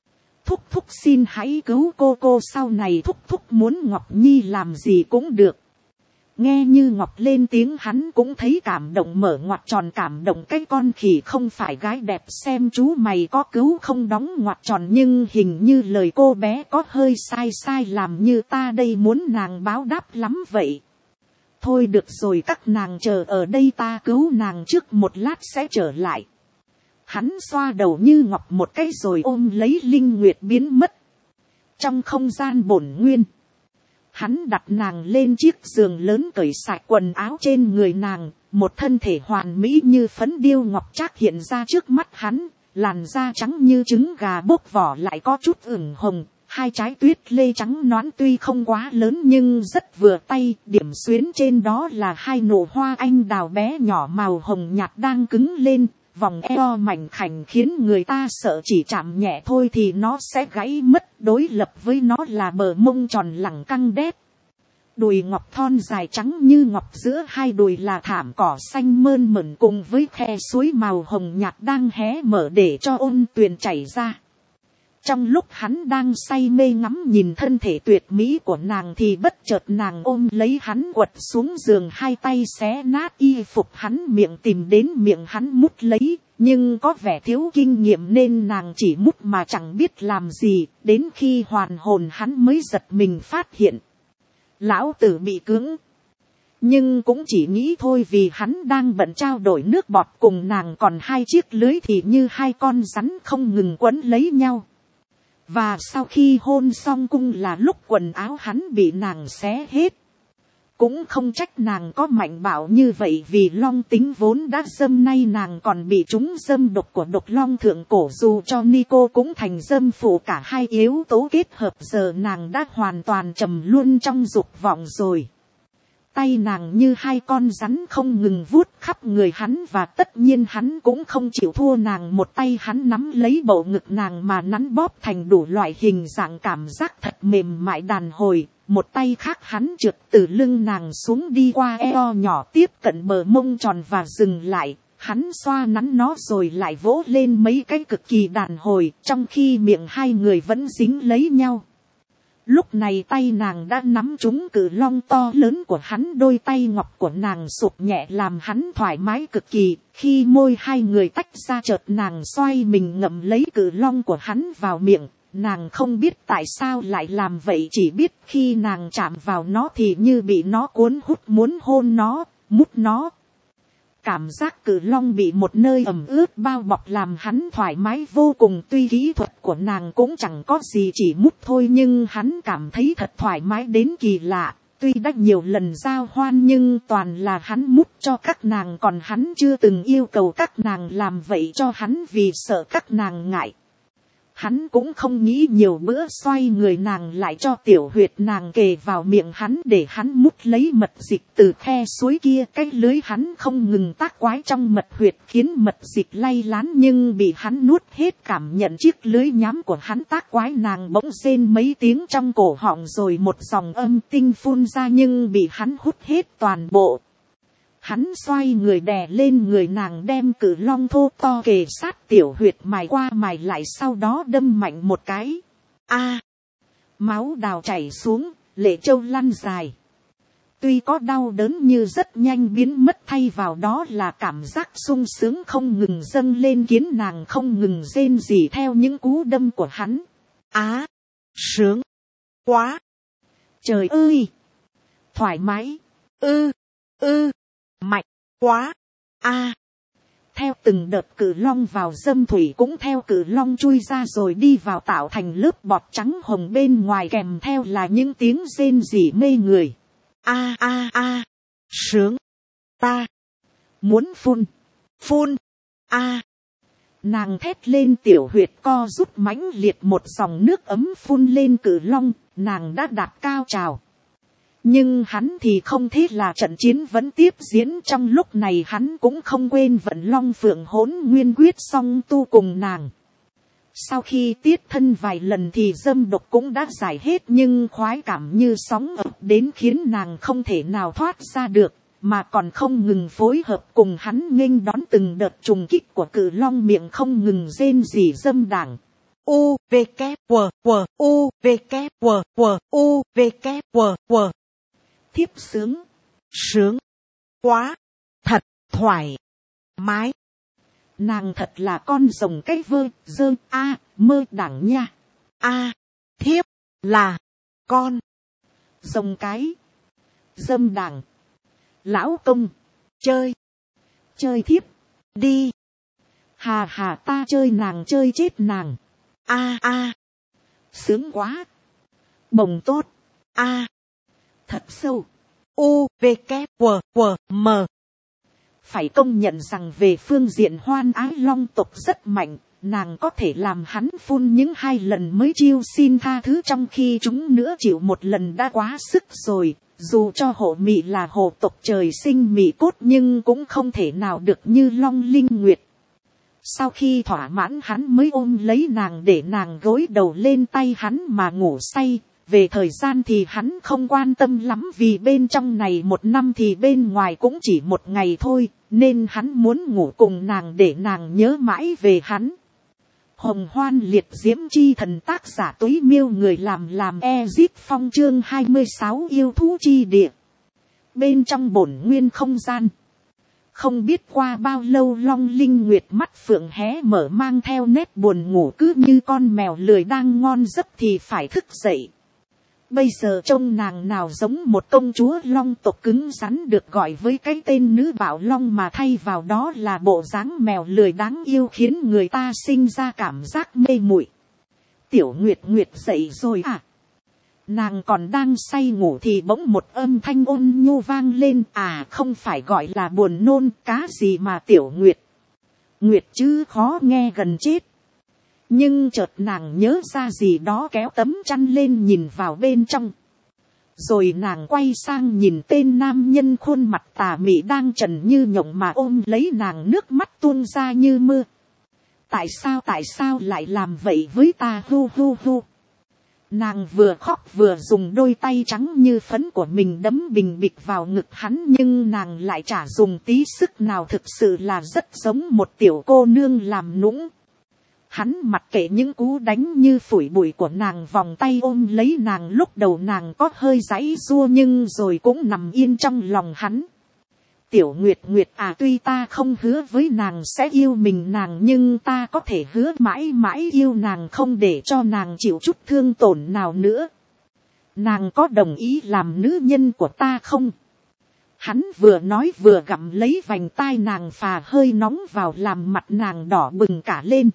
Thúc xin hãy cứu cô, sau này thúc muốn Ngọc Nhi làm gì cũng được. Nghe như Ngọc lên tiếng, hắn cũng thấy cảm động, mở ngoặt tròn cảm động, cái con khỉ không phải gái đẹp, xem chú mày có cứu không, đóng ngoặt tròn, nhưng hình như lời cô bé có hơi sai, làm như ta đây muốn nàng báo đáp lắm vậy. Thôi được rồi, các nàng chờ ở đây, ta cứu nàng trước, một lát sẽ trở lại. Hắn xoa đầu như Ngọc một cái rồi ôm lấy Linh Nguyệt biến mất trong không gian bổn nguyên. Hắn đặt nàng lên chiếc giường lớn, cởi sạch quần áo trên người nàng, một thân thể hoàn mỹ như phấn điêu ngọc trác hiện ra trước mắt hắn, làn da trắng như trứng gà bốc vỏ lại có chút ửng hồng, hai trái tuyết lê trắng nõn tuy không quá lớn nhưng rất vừa tay, điểm xuyến trên đó là hai nụ hoa anh đào bé nhỏ màu hồng nhạt đang cứng lên, vòng eo mảnh khảnh khiến người ta sợ chỉ chạm nhẹ thôi thì nó sẽ gãy mất, đối lập với nó là bờ mông tròn lẳng căng đét. Đùi ngọc thon dài trắng như ngọc, giữa hai đùi là thảm cỏ xanh mơn mởn cùng với khe suối màu hồng nhạt đang hé mở để cho ôn tuyền chảy ra. Trong lúc hắn đang say mê ngắm nhìn thân thể tuyệt mỹ của nàng thì bất chợt nàng ôm lấy hắn quật xuống giường, hai tay xé nát y phục hắn, miệng tìm đến miệng hắn mút lấy, nhưng có vẻ thiếu kinh nghiệm nên nàng chỉ mút mà chẳng biết làm gì, đến khi hoàn hồn hắn mới giật mình phát hiện lão tử bị cưỡng. Nhưng cũng chỉ nghĩ thôi, vì hắn đang bận trao đổi nước bọt cùng nàng, còn hai chiếc lưới thì như hai con rắn không ngừng quấn lấy nhau. Và sau khi hôn xong cung là lúc quần áo hắn bị nàng xé hết. Cũng không trách nàng có mạnh bạo như vậy, vì long tính vốn đã dâm, nay nàng còn bị trúng dâm độc của độc long thượng cổ, dù cho Nico cũng thành dâm phụ, cả hai yếu tố kết hợp giờ nàng đã hoàn toàn trầm luôn trong dục vọng rồi. Tay nàng như hai con rắn không ngừng vuốt khắp người hắn, và tất nhiên hắn cũng không chịu thua nàng, một tay hắn nắm lấy bầu ngực nàng mà nắn bóp thành đủ loại hình dạng, cảm giác thật mềm mại đàn hồi. Một tay khác hắn trượt từ lưng nàng xuống đi qua eo nhỏ, tiếp cận bờ mông tròn và dừng lại, Hắn xoa nắn nó rồi lại vỗ lên mấy cái cực kỳ đàn hồi, trong khi miệng hai người vẫn dính lấy nhau. Lúc này tay nàng đã nắm trúng cự long to lớn của hắn, đôi tay ngọc của nàng sụp nhẹ làm hắn thoải mái cực kỳ. Khi môi hai người tách ra chợt nàng xoay mình ngậm lấy cự long của hắn vào miệng. Nàng không biết tại sao lại làm vậy, chỉ biết khi nàng chạm vào nó thì như bị nó cuốn hút, muốn hôn nó, mút nó. Cảm giác cự long bị một nơi ẩm ướt bao bọc làm hắn thoải mái vô cùng. Tuy kỹ thuật của nàng cũng chẳng có gì, chỉ mút thôi, nhưng hắn cảm thấy thật thoải mái đến kỳ lạ. Tuy đã nhiều lần giao hoan nhưng toàn là hắn mút cho các nàng, còn hắn chưa từng yêu cầu các nàng làm vậy cho hắn vì sợ các nàng ngại. Hắn cũng không nghĩ nhiều, bữa xoay người nàng lại cho tiểu huyệt nàng kề vào miệng hắn để hắn mút lấy mật dịch từ khe suối kia. Cái lưới hắn không ngừng tác quái trong mật huyệt khiến mật dịch lay lán nhưng bị hắn nuốt hết. Cảm nhận chiếc lưới nhắm của hắn tác quái, nàng bỗng rên mấy tiếng trong cổ họng rồi một dòng âm tinh phun ra nhưng bị hắn hút hết toàn bộ. Hắn xoay người đè lên người nàng, đem cự long thô to kề sát tiểu huyệt mài qua mài lại, sau đó đâm mạnh một cái. Máu đào chảy xuống, lệ châu lăn dài. Tuy có đau đớn như rất nhanh biến mất, thay vào đó là cảm giác sung sướng không ngừng dâng lên khiến nàng không ngừng rên rỉ theo những cú đâm của hắn. Sướng quá. Trời ơi, thoải mái. Mạnh quá. Theo từng đợt cự long vào dâm thủy cũng theo cự long chui ra rồi đi vào, tạo thành lớp bọt trắng hồng bên ngoài, kèm theo là những tiếng rên rỉ mê người. Sướng. Ta muốn phun. Nàng thét lên, tiểu huyệt co rút mãnh liệt, một dòng nước ấm phun lên cự long, nàng đã đạt cao trào. Nhưng hắn thì không, thế là trận chiến vẫn tiếp diễn. Trong lúc này hắn cũng không quên vận long phượng hỗn nguyên quyết song tu cùng nàng. Sau khi tiết thân vài lần thì dâm độc cũng đã giải hết, nhưng khoái cảm như sóng ập đến khiến nàng không thể nào thoát ra được, mà còn không ngừng phối hợp cùng hắn nghênh đón từng đợt trùng kích của cự long, miệng không ngừng rên rỉ dâm đảng. U V K W U V K W U V K W. Thiếp sướng. Sướng quá. Thật thoải mái. Nàng thật là con rồng cái vơ dơ mơ đảng nha. Thiếp là con rồng cái dâm đảng. Lão công chơi thiếp đi. Hà ta chơi nàng, chơi chết nàng. Sướng quá. Bồng tốt. Thật sâu. U V K W M. Phải công nhận rằng về phương diện hoan ái long tộc rất mạnh. Nàng có thể làm hắn phun những 2 lần mới chiêu xin tha thứ, trong khi chúng nữa chịu 1 lần đã quá sức rồi. Dù cho hộ mị là hộ tộc trời sinh mị cốt nhưng cũng không thể nào được như Long Linh Nguyệt. Sau khi thỏa mãn hắn mới ôm lấy nàng để nàng gối đầu lên tay hắn mà ngủ say. Về thời gian thì hắn không quan tâm lắm, vì bên trong này 1 năm thì bên ngoài cũng chỉ 1 ngày thôi, nên hắn muốn ngủ cùng nàng để nàng nhớ mãi về hắn. Hồng Hoan Liệt Diễm Chi Thần, tác giả Túy Miêu, người làm Ezip Phong, chương 26 yêu thú chi địa. Bên trong bổn nguyên không gian, không biết qua bao lâu Long Linh Nguyệt mắt phượng hé mở, mang theo nét buồn ngủ, cứ như con mèo lười đang ngon giấc thì phải thức dậy. Bây giờ trông nàng nào giống một công chúa long tộc cứng rắn được gọi với cái tên nữ bảo long, mà thay vào đó là bộ dáng mèo lười đáng yêu khiến người ta sinh ra cảm giác mê muội. Tiểu Nguyệt Nguyệt dậy rồi à? Nàng còn đang say ngủ thì bỗng một âm thanh ôn nhu vang lên. Không phải gọi là buồn nôn cá gì mà Tiểu Nguyệt. Nguyệt chứ khó nghe gần chết. Nhưng chợt nàng nhớ ra gì đó, kéo tấm chăn lên nhìn vào bên trong. Rồi nàng quay sang nhìn tên nam nhân khuôn mặt tà mị đang trần như nhộng mà ôm lấy nàng, nước mắt tuôn ra như mưa. Tại sao lại làm vậy với ta? Hu hu hu. Nàng vừa khóc vừa dùng đôi tay trắng như phấn của mình đấm bình bịch vào ngực hắn, nhưng nàng lại chả dùng tí sức nào, thực sự là rất giống một tiểu cô nương làm nũng. Hắn mặc kệ những cú đánh như phủi bụi của nàng, vòng tay ôm lấy nàng, lúc đầu nàng có hơi giãy giụa nhưng rồi cũng nằm yên trong lòng hắn. Tiểu Nguyệt Nguyệt à, tuy ta không hứa với nàng sẽ yêu mình nàng, nhưng ta có thể hứa mãi mãi yêu nàng, không để cho nàng chịu chút thương tổn nào nữa. Nàng có đồng ý làm nữ nhân của ta không? Hắn vừa nói vừa gặm lấy vành tai nàng, phà hơi nóng vào làm mặt nàng đỏ bừng cả lên.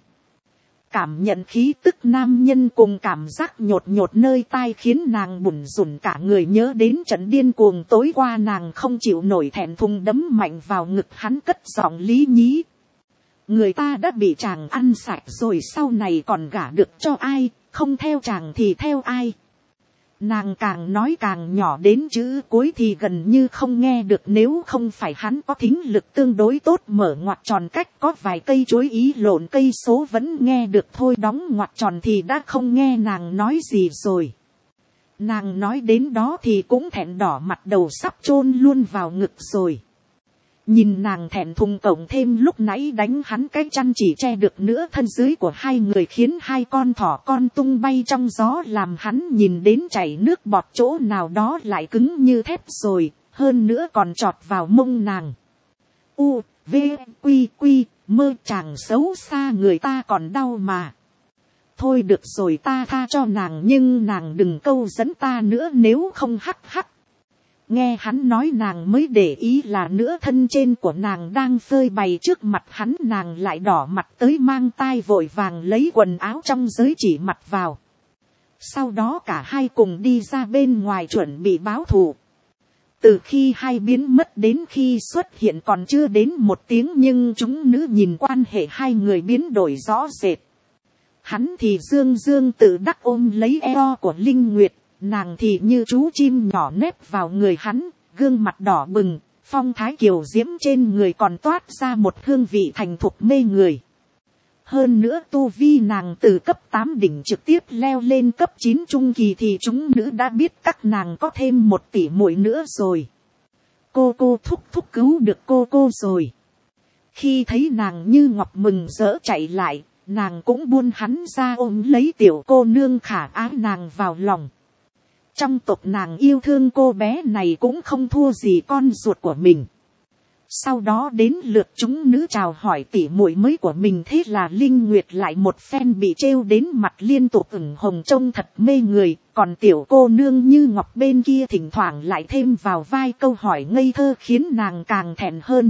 Cảm nhận khí tức nam nhân cùng cảm giác nhột nhột nơi tai khiến nàng bủn rủn cả người, nhớ đến trận điên cuồng tối qua nàng không chịu nổi, thẹn thùng đấm mạnh vào ngực hắn, cất giọng lý nhí. Người ta đã bị chàng ăn sạch rồi, sau này còn gả được cho ai, không theo chàng thì theo ai. Nàng càng nói càng nhỏ, đến chữ cuối thì gần như không nghe được, nếu không phải hắn có thính lực tương đối tốt, mở ngoặc tròn cách có vài cây chuối ý lộn cây số vẫn nghe được thôi, đóng ngoặc tròn thì đã không nghe nàng nói gì rồi. Nàng nói đến đó thì cũng thẹn đỏ mặt, đầu sắp chôn luôn vào ngực rồi. Nhìn nàng thẹn thùng, cộng thêm lúc nãy đánh hắn cái chăn chỉ che được nửa thân dưới của hai người, khiến hai con thỏ con tung bay trong gió, làm hắn nhìn đến chảy nước bọt, chỗ nào đó lại cứng như thép rồi, hơn nữa còn chọt vào mông nàng. U, V, Quy, Quy, mơ, chàng xấu xa, người ta còn đau mà. Thôi được rồi, ta tha cho nàng, nhưng nàng đừng câu dẫn ta nữa, nếu không hắc hắc. Nghe hắn nói nàng mới để ý là nửa thân trên của nàng đang phơi bày trước mặt hắn, nàng lại đỏ mặt tới mang tai, vội vàng lấy quần áo trong giới chỉ mặc vào. Sau đó cả hai cùng đi ra bên ngoài chuẩn bị báo thù. Từ khi hai biến mất đến khi xuất hiện còn chưa đến một tiếng, nhưng chúng nữ nhìn quan hệ hai người biến đổi rõ rệt. Hắn thì dương dương tự đắc ôm lấy eo của Linh Nguyệt, nàng thì như chú chim nhỏ nép vào người hắn, gương mặt đỏ bừng, phong thái kiều diễm trên người còn toát ra một hương vị thành thục mê người. Hơn nữa tu vi nàng từ cấp 8 đỉnh trực tiếp leo lên cấp 9 trung kỳ, thì chúng nữ đã biết các nàng có thêm một tỷ muội nữa rồi. Cô thúc thúc cứu được cô rồi. Khi thấy nàng như ngọc mừng rỡ chạy lại, nàng cũng buông hắn ra ôm lấy tiểu cô nương khả ái nàng vào lòng. Trong tộc nàng yêu thương cô bé này cũng không thua gì con ruột của mình. Sau đó đến lượt chúng nữ chào hỏi tỉ muội mới của mình, thế là Linh Nguyệt lại một phen bị trêu đến mặt liên tục ửng hồng, trông thật mê người, còn tiểu cô nương như ngọc bên kia thỉnh thoảng lại thêm vào vai câu hỏi ngây thơ khiến nàng càng thẹn hơn.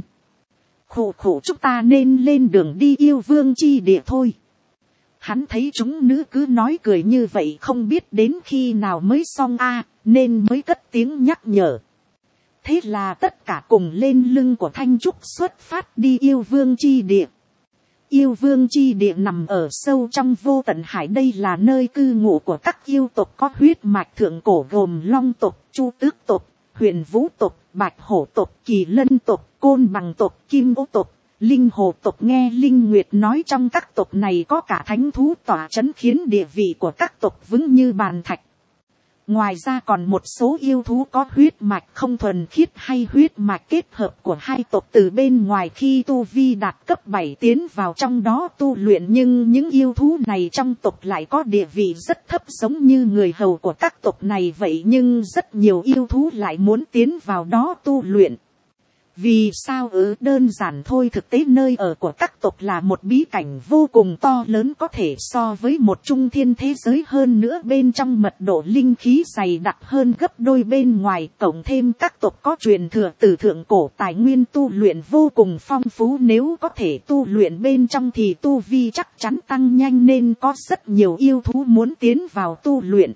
Khổ chúng ta nên lên đường đi yêu vương chi địa thôi. Hắn thấy chúng nữ cứ nói cười như vậy không biết đến khi nào mới xong nên mới cất tiếng nhắc nhở. Thế là tất cả cùng lên lưng của Thanh Trúc xuất phát đi yêu vương chi địa. Yêu vương chi địa nằm ở sâu trong vô tận hải, đây là nơi cư ngụ của các yêu tộc có huyết mạch thượng cổ, gồm Long tộc, Chu Tước tộc, Huyền Vũ tộc, Bạch Hổ tộc, Kỳ Lân tộc, Côn Bằng tộc, Kim Ô tộc, Linh Hồ tộc. Nghe Linh Nguyệt nói trong các tộc này có cả thánh thú tỏa chấn, khiến địa vị của các tộc vững như bàn thạch. Ngoài ra còn một số yêu thú có huyết mạch không thuần khiết hay huyết mạch kết hợp của hai tộc từ bên ngoài, khi tu vi đạt cấp 7 tiến vào trong đó tu luyện, nhưng những yêu thú này trong tộc lại có địa vị rất thấp, giống như người hầu của các tộc này vậy, nhưng rất nhiều yêu thú lại muốn tiến vào đó tu luyện. Vì sao? Đơn giản thôi, thực tế nơi ở của các tộc là một bí cảnh vô cùng to lớn, có thể so với một trung thiên thế giới, hơn nữa bên trong mật độ linh khí dày đặc hơn gấp đôi bên ngoài, cộng thêm các tộc có truyền thừa từ thượng cổ, tài nguyên tu luyện vô cùng phong phú, nếu có thể tu luyện bên trong thì tu vi chắc chắn tăng nhanh, nên có rất nhiều yêu thú muốn tiến vào tu luyện.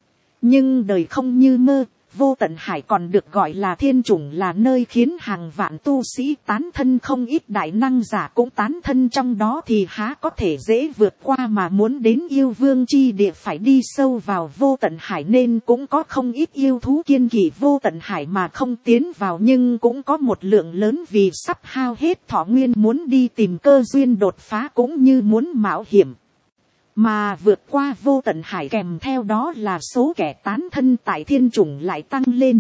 Nhưng đời không như mơ. Vô tận hải còn được gọi là thiên chủng, là nơi khiến hàng vạn tu sĩ tán thân, không ít đại năng giả cũng tán thân trong đó, thì há có thể dễ vượt qua, mà muốn đến yêu vương chi địa phải đi sâu vào vô tận hải, nên cũng có không ít yêu thú kiêng kỵ vô tận hải mà không tiến vào, nhưng cũng có một lượng lớn vì sắp hao hết thọ nguyên muốn đi tìm cơ duyên đột phá cũng như muốn mạo hiểm. Mà vượt qua vô tận hải kèm theo đó là số kẻ tán thân tại thiên chủng lại tăng lên.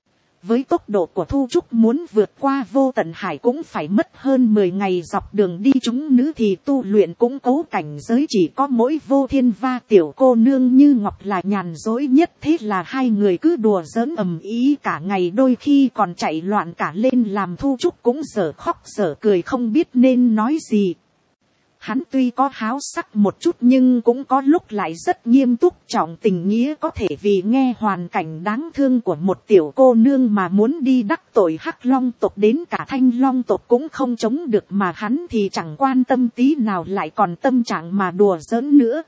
Với tốc độ của Thu Trúc muốn vượt qua vô tận hải cũng phải mất hơn 10 ngày dọc đường đi, chúng nữ thì tu luyện cũng cố cảnh giới, chỉ có mỗi Vô Thiên và tiểu cô nương Như Ngọc là nhàn dối nhất. Thế là hai người cứ đùa giỡn ầm ĩ cả ngày, đôi khi còn chạy loạn cả lên làm Thu Trúc cũng dở khóc dở cười không biết nên nói gì. Hắn tuy có háo sắc một chút nhưng cũng có lúc lại rất nghiêm túc trọng tình nghĩa, có thể vì nghe hoàn cảnh đáng thương của một tiểu cô nương mà muốn đi đắc tội Hắc Long tộc, đến cả Thanh Long tộc cũng không chống được, mà hắn thì chẳng quan tâm tí nào, lại còn tâm trạng mà đùa giỡn nữa.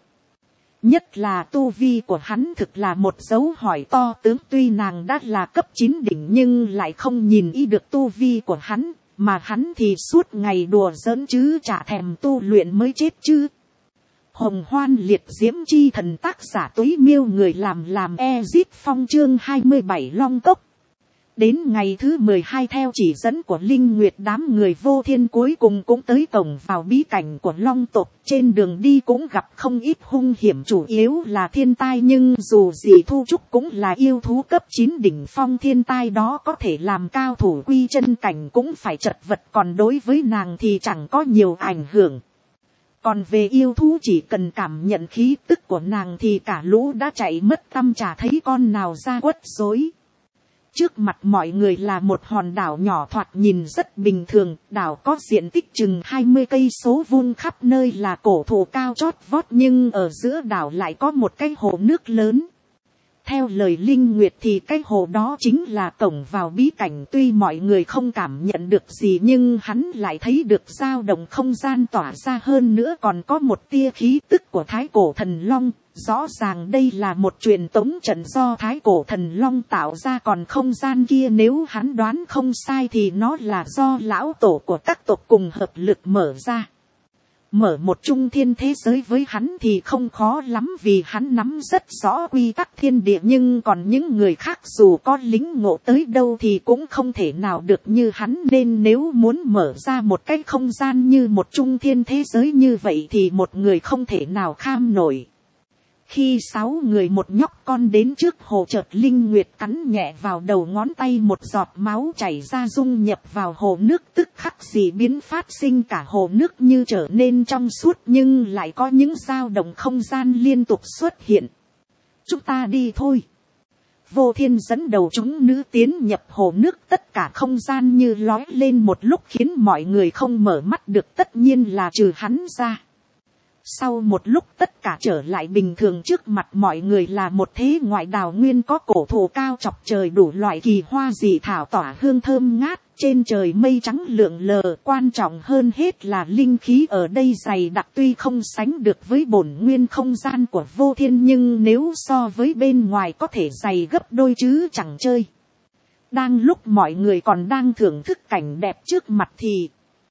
Nhất là tu vi của hắn thực là một dấu hỏi to tướng, tuy nàng đã là cấp 9 đỉnh nhưng lại không nhìn ý được tu vi của hắn. Mà hắn thì suốt ngày đùa giỡn chứ chả thèm tu luyện mới chết chứ. Hồng Hoan Liệt Diễm Chi Thần, tác giả Túy Miêu, người làm Ezit Phong, chương 27 Long Cốc. Đến ngày thứ 12 theo chỉ dẫn của Linh Nguyệt, đám người Vô Thiên cuối cùng cũng tới cổng vào bí cảnh của Long tộc. Trên đường đi cũng gặp không ít hung hiểm, chủ yếu là thiên tai, nhưng dù gì Thu Trúc cũng là yêu thú cấp 9 đỉnh phong, thiên tai đó có thể làm cao thủ quy chân cảnh cũng phải chật vật, còn đối với nàng thì chẳng có nhiều ảnh hưởng. Còn về yêu thú, chỉ cần cảm nhận khí tức của nàng thì cả lũ đã chạy mất tăm, chả thấy con nào ra quất rối. Trước mặt mọi người là một hòn đảo nhỏ thoạt nhìn rất bình thường, đảo có diện tích chừng 20 cây số vuông, khắp nơi là cổ thụ cao chót vót, nhưng ở giữa đảo lại có một cái hồ nước lớn. Theo lời Linh Nguyệt thì cái hồ đó chính là cổng vào bí cảnh, tuy mọi người không cảm nhận được gì nhưng hắn lại thấy được dao động không gian tỏa ra, hơn nữa còn có một tia khí tức của Thái Cổ Thần Long. Rõ ràng đây là một truyền tống trận do Thái Cổ Thần Long tạo ra, còn không gian kia nếu hắn đoán không sai thì nó là do lão tổ của các tộc cùng hợp lực mở ra. Mở một trung thiên thế giới với hắn thì không khó lắm, vì hắn nắm rất rõ quy tắc thiên địa, nhưng còn những người khác dù có lính ngộ tới đâu thì cũng không thể nào được như hắn, nên nếu muốn mở ra một cái không gian như một trung thiên thế giới như vậy thì một người không thể nào kham nổi. Khi 6 người một nhóc con đến trước hồ, chợt Linh Nguyệt cắn nhẹ vào đầu ngón tay, một giọt máu chảy ra dung nhập vào hồ nước, tức khắc dị biến phát sinh, cả hồ nước như trở nên trong suốt nhưng lại có những dao động không gian liên tục xuất hiện. Chúng ta đi thôi. Vô Thiên dẫn đầu chúng nữ tiến nhập hồ nước, tất cả không gian như lóe lên một lúc khiến mọi người không mở mắt được, tất nhiên là trừ hắn ra. Sau một lúc tất cả trở lại bình thường, trước mặt mọi người là một thế ngoại đào nguyên, có cổ thụ cao chọc trời, đủ loại kỳ hoa dị thảo tỏa hương thơm ngát, trên trời mây trắng lượn lờ, quan trọng hơn hết là linh khí ở đây dày đặc, tuy không sánh được với bổn nguyên không gian của Vô Thiên nhưng nếu so với bên ngoài có thể dày gấp đôi chứ chẳng chơi. Đang lúc mọi người còn đang thưởng thức cảnh đẹp trước mặt thì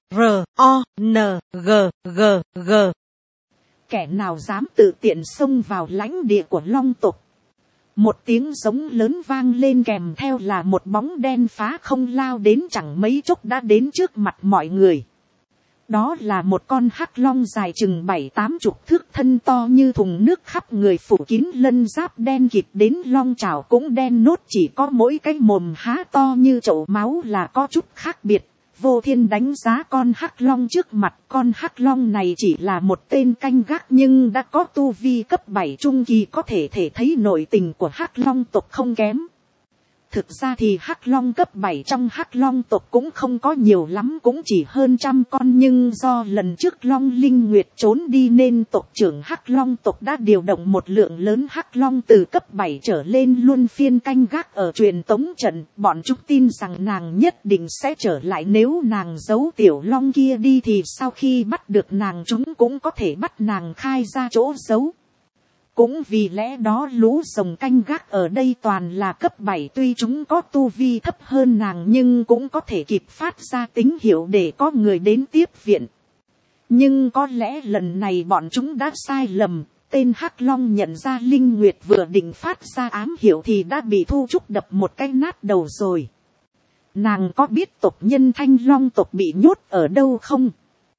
R.O.N.G.G.G. Kẻ nào dám tự tiện xông vào lãnh địa của Long tộc. Một tiếng giống lớn vang lên, kèm theo là một bóng đen phá không lao đến, chẳng mấy chốc đã đến trước mặt mọi người. Đó là một con hắc long dài chừng 7-80 thước, thân to như thùng nước, khắp người phủ kín lân giáp đen kịt, đến long chảo cũng đen nốt, chỉ có mỗi cái mồm há to như chậu máu là có chút khác biệt. Vô Thiên đánh giá con hắc long trước mặt, con hắc long này chỉ là một tên canh gác nhưng đã có tu vi cấp 7 trung kỳ, có thể thấy nội tình của hắc long tộc không kém. Thực ra thì hắc long cấp 7 trong hắc long tộc cũng không có nhiều lắm, cũng chỉ hơn 100 con, nhưng do lần trước Long Linh Nguyệt trốn đi nên tộc trưởng hắc long tộc đã điều động một lượng lớn hắc long từ cấp 7 trở lên luân phiên canh gác ở truyền tống trận. Bọn chúng tin rằng nàng nhất định sẽ trở lại, nếu nàng giấu tiểu long kia đi thì sau khi bắt được nàng chúng cũng có thể bắt nàng khai ra chỗ giấu. Cũng vì lẽ đó lũ rồng canh gác ở đây toàn là cấp 7, tuy chúng có tu vi thấp hơn nàng nhưng cũng có thể kịp phát ra tín hiệu để có người đến tiếp viện. Nhưng có lẽ lần này bọn chúng đã sai lầm, tên hắc long nhận ra Linh Nguyệt vừa định phát ra ám hiệu thì đã bị Thu Trúc đập một cái nát đầu rồi. Nàng có biết tộc nhân Thanh Long tộc bị nhốt ở đâu không?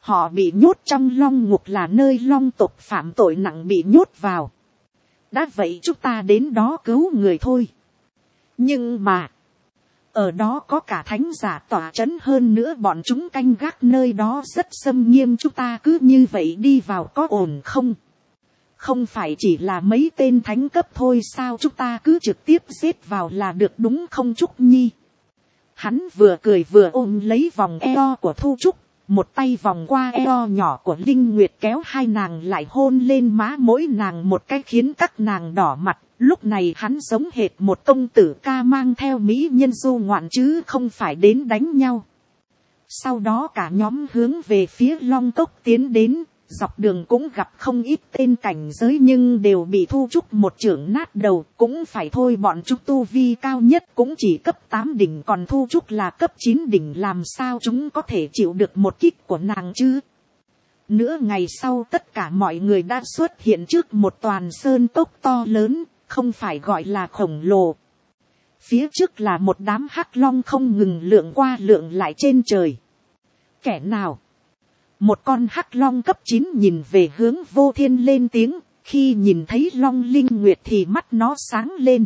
Họ bị nhốt trong long ngục là nơi long tộc phạm tội nặng bị nhốt vào. Đã vậy chúng ta đến đó cứu người thôi. Nhưng mà, ở đó có cả thánh giả tỏa chấn, hơn nữa bọn chúng canh gác nơi đó rất xâm nghiêm, chúng ta cứ như vậy đi vào có ổn không? Không phải chỉ là mấy tên thánh cấp thôi sao, chúng ta cứ trực tiếp giết vào là được đúng không Trúc Nhi? Hắn vừa cười vừa ôm lấy vòng eo của Thu Trúc, một tay vòng qua eo nhỏ của Linh Nguyệt kéo hai nàng lại hôn lên má mỗi nàng một cái khiến các nàng đỏ mặt. Lúc này hắn giống hệt một công tử ca mang theo mỹ nhân du ngoạn chứ không phải đến đánh nhau. Sau đó cả nhóm hướng về phía Long Cốc tiến đến, dọc đường cũng gặp không ít tên cảnh giới nhưng đều bị Thu Trúc một chưởng nát đầu. Cũng phải thôi, bọn chúng tu vi cao nhất cũng chỉ cấp 8 đỉnh, còn Thu Trúc là cấp 9 đỉnh, làm sao chúng có thể chịu được một kích của nàng chứ? Nửa ngày sau tất cả mọi người đã xuất hiện trước một toàn sơn cốc to lớn, không phải gọi là khổng lồ. Phía trước là một đám hắc long không ngừng lượn qua lượn lại trên trời. Kẻ nào? Một con hắc long cấp 9 nhìn về hướng Vô Thiên lên tiếng, khi nhìn thấy Long Linh Nguyệt thì mắt nó sáng lên.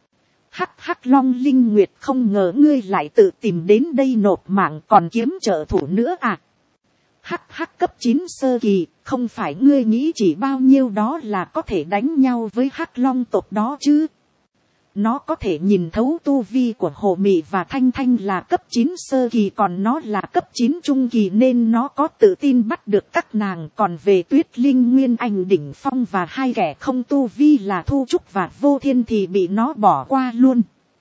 Hắc Long Linh Nguyệt, không ngờ ngươi lại tự tìm đến đây nộp mạng còn kiếm trợ thủ nữa à? Hắc cấp 9 sơ kỳ, không phải ngươi nghĩ chỉ bao nhiêu đó là có thể đánh nhau với hắc long tộc đó chứ? Nó có thể nhìn thấu tu vi của Hồ Mị và Thanh Thanh là cấp 9 sơ kỳ, còn nó là cấp 9 trung kỳ nên nó có tự tin bắt được các nàng. Còn về Tuyết Linh Nguyên Anh đỉnh phong và hai kẻ không tu vi là Thu Trúc và Vô Thiên thì bị nó bỏ qua luôn.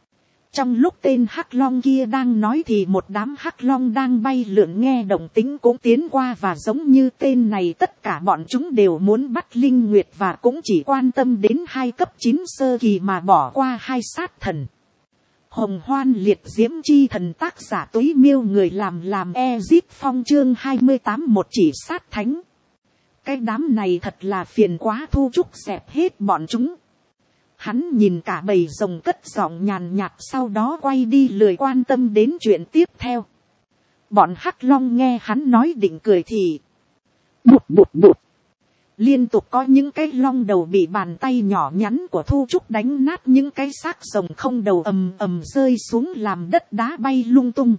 Trong lúc tên hắc long kia đang nói thì một đám hắc long đang bay lượn nghe động tĩnh cũng tiến qua, và giống như tên này tất cả bọn chúng đều muốn bắt Linh Nguyệt và cũng chỉ quan tâm đến hai cấp 9 sơ kỳ mà bỏ qua hai sát thần. Hồng Hoan Liệt Diễm Chi Thần, tác giả Túy Miêu, người làm Ezip Phong, chương 28, một chỉ sát thánh. Cái đám này thật là phiền quá, Thu Trúc dẹp hết bọn chúng. Hắn nhìn cả bầy rồng cất giọng nhàn nhạt, sau đó quay đi lười quan tâm đến chuyện tiếp theo. Bọn hắc long nghe hắn nói định cười thì bụt bụt bụt. Liên tục có những cái long đầu bị bàn tay nhỏ nhắn của Thu Trúc đánh nát, những cái xác rồng không đầu ầm ầm rơi xuống làm đất đá bay lung tung.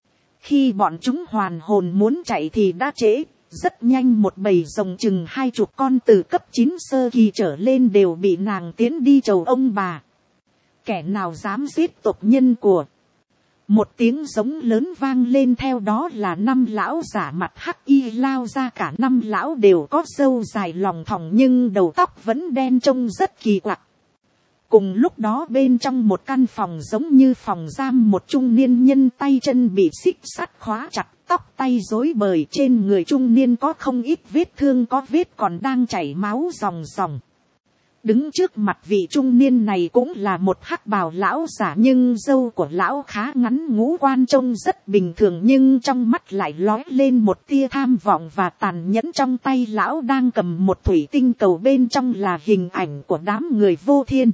Khi bọn chúng hoàn hồn muốn chạy thì đã trễ. Rất nhanh một bầy rồng chừng 20 con từ cấp 9 sơ kỳ trở lên đều bị nàng tiến đi chầu ông bà. Kẻ nào dám giết tộc nhân của? Một tiếng giống lớn vang lên, theo đó là 5 lão giả mặt hắc y lao ra, cả 5 lão đều có râu dài lòng thòng nhưng đầu tóc vẫn đen trông rất kỳ quặc. Cùng lúc đó bên trong một căn phòng giống như phòng giam, một trung niên nhân tay chân bị xích sắt khóa chặt, tóc tay rối bời, trên người trung niên có không ít vết thương, có vết còn đang chảy máu ròng ròng. Đứng trước mặt vị trung niên này cũng là một hắc bào lão giả, nhưng râu của lão khá ngắn, ngũ quan trông rất bình thường nhưng trong mắt lại lóe lên một tia tham vọng và tàn nhẫn. Trong tay lão đang cầm một thủy tinh cầu, bên trong là hình ảnh của đám người Vô Thiên.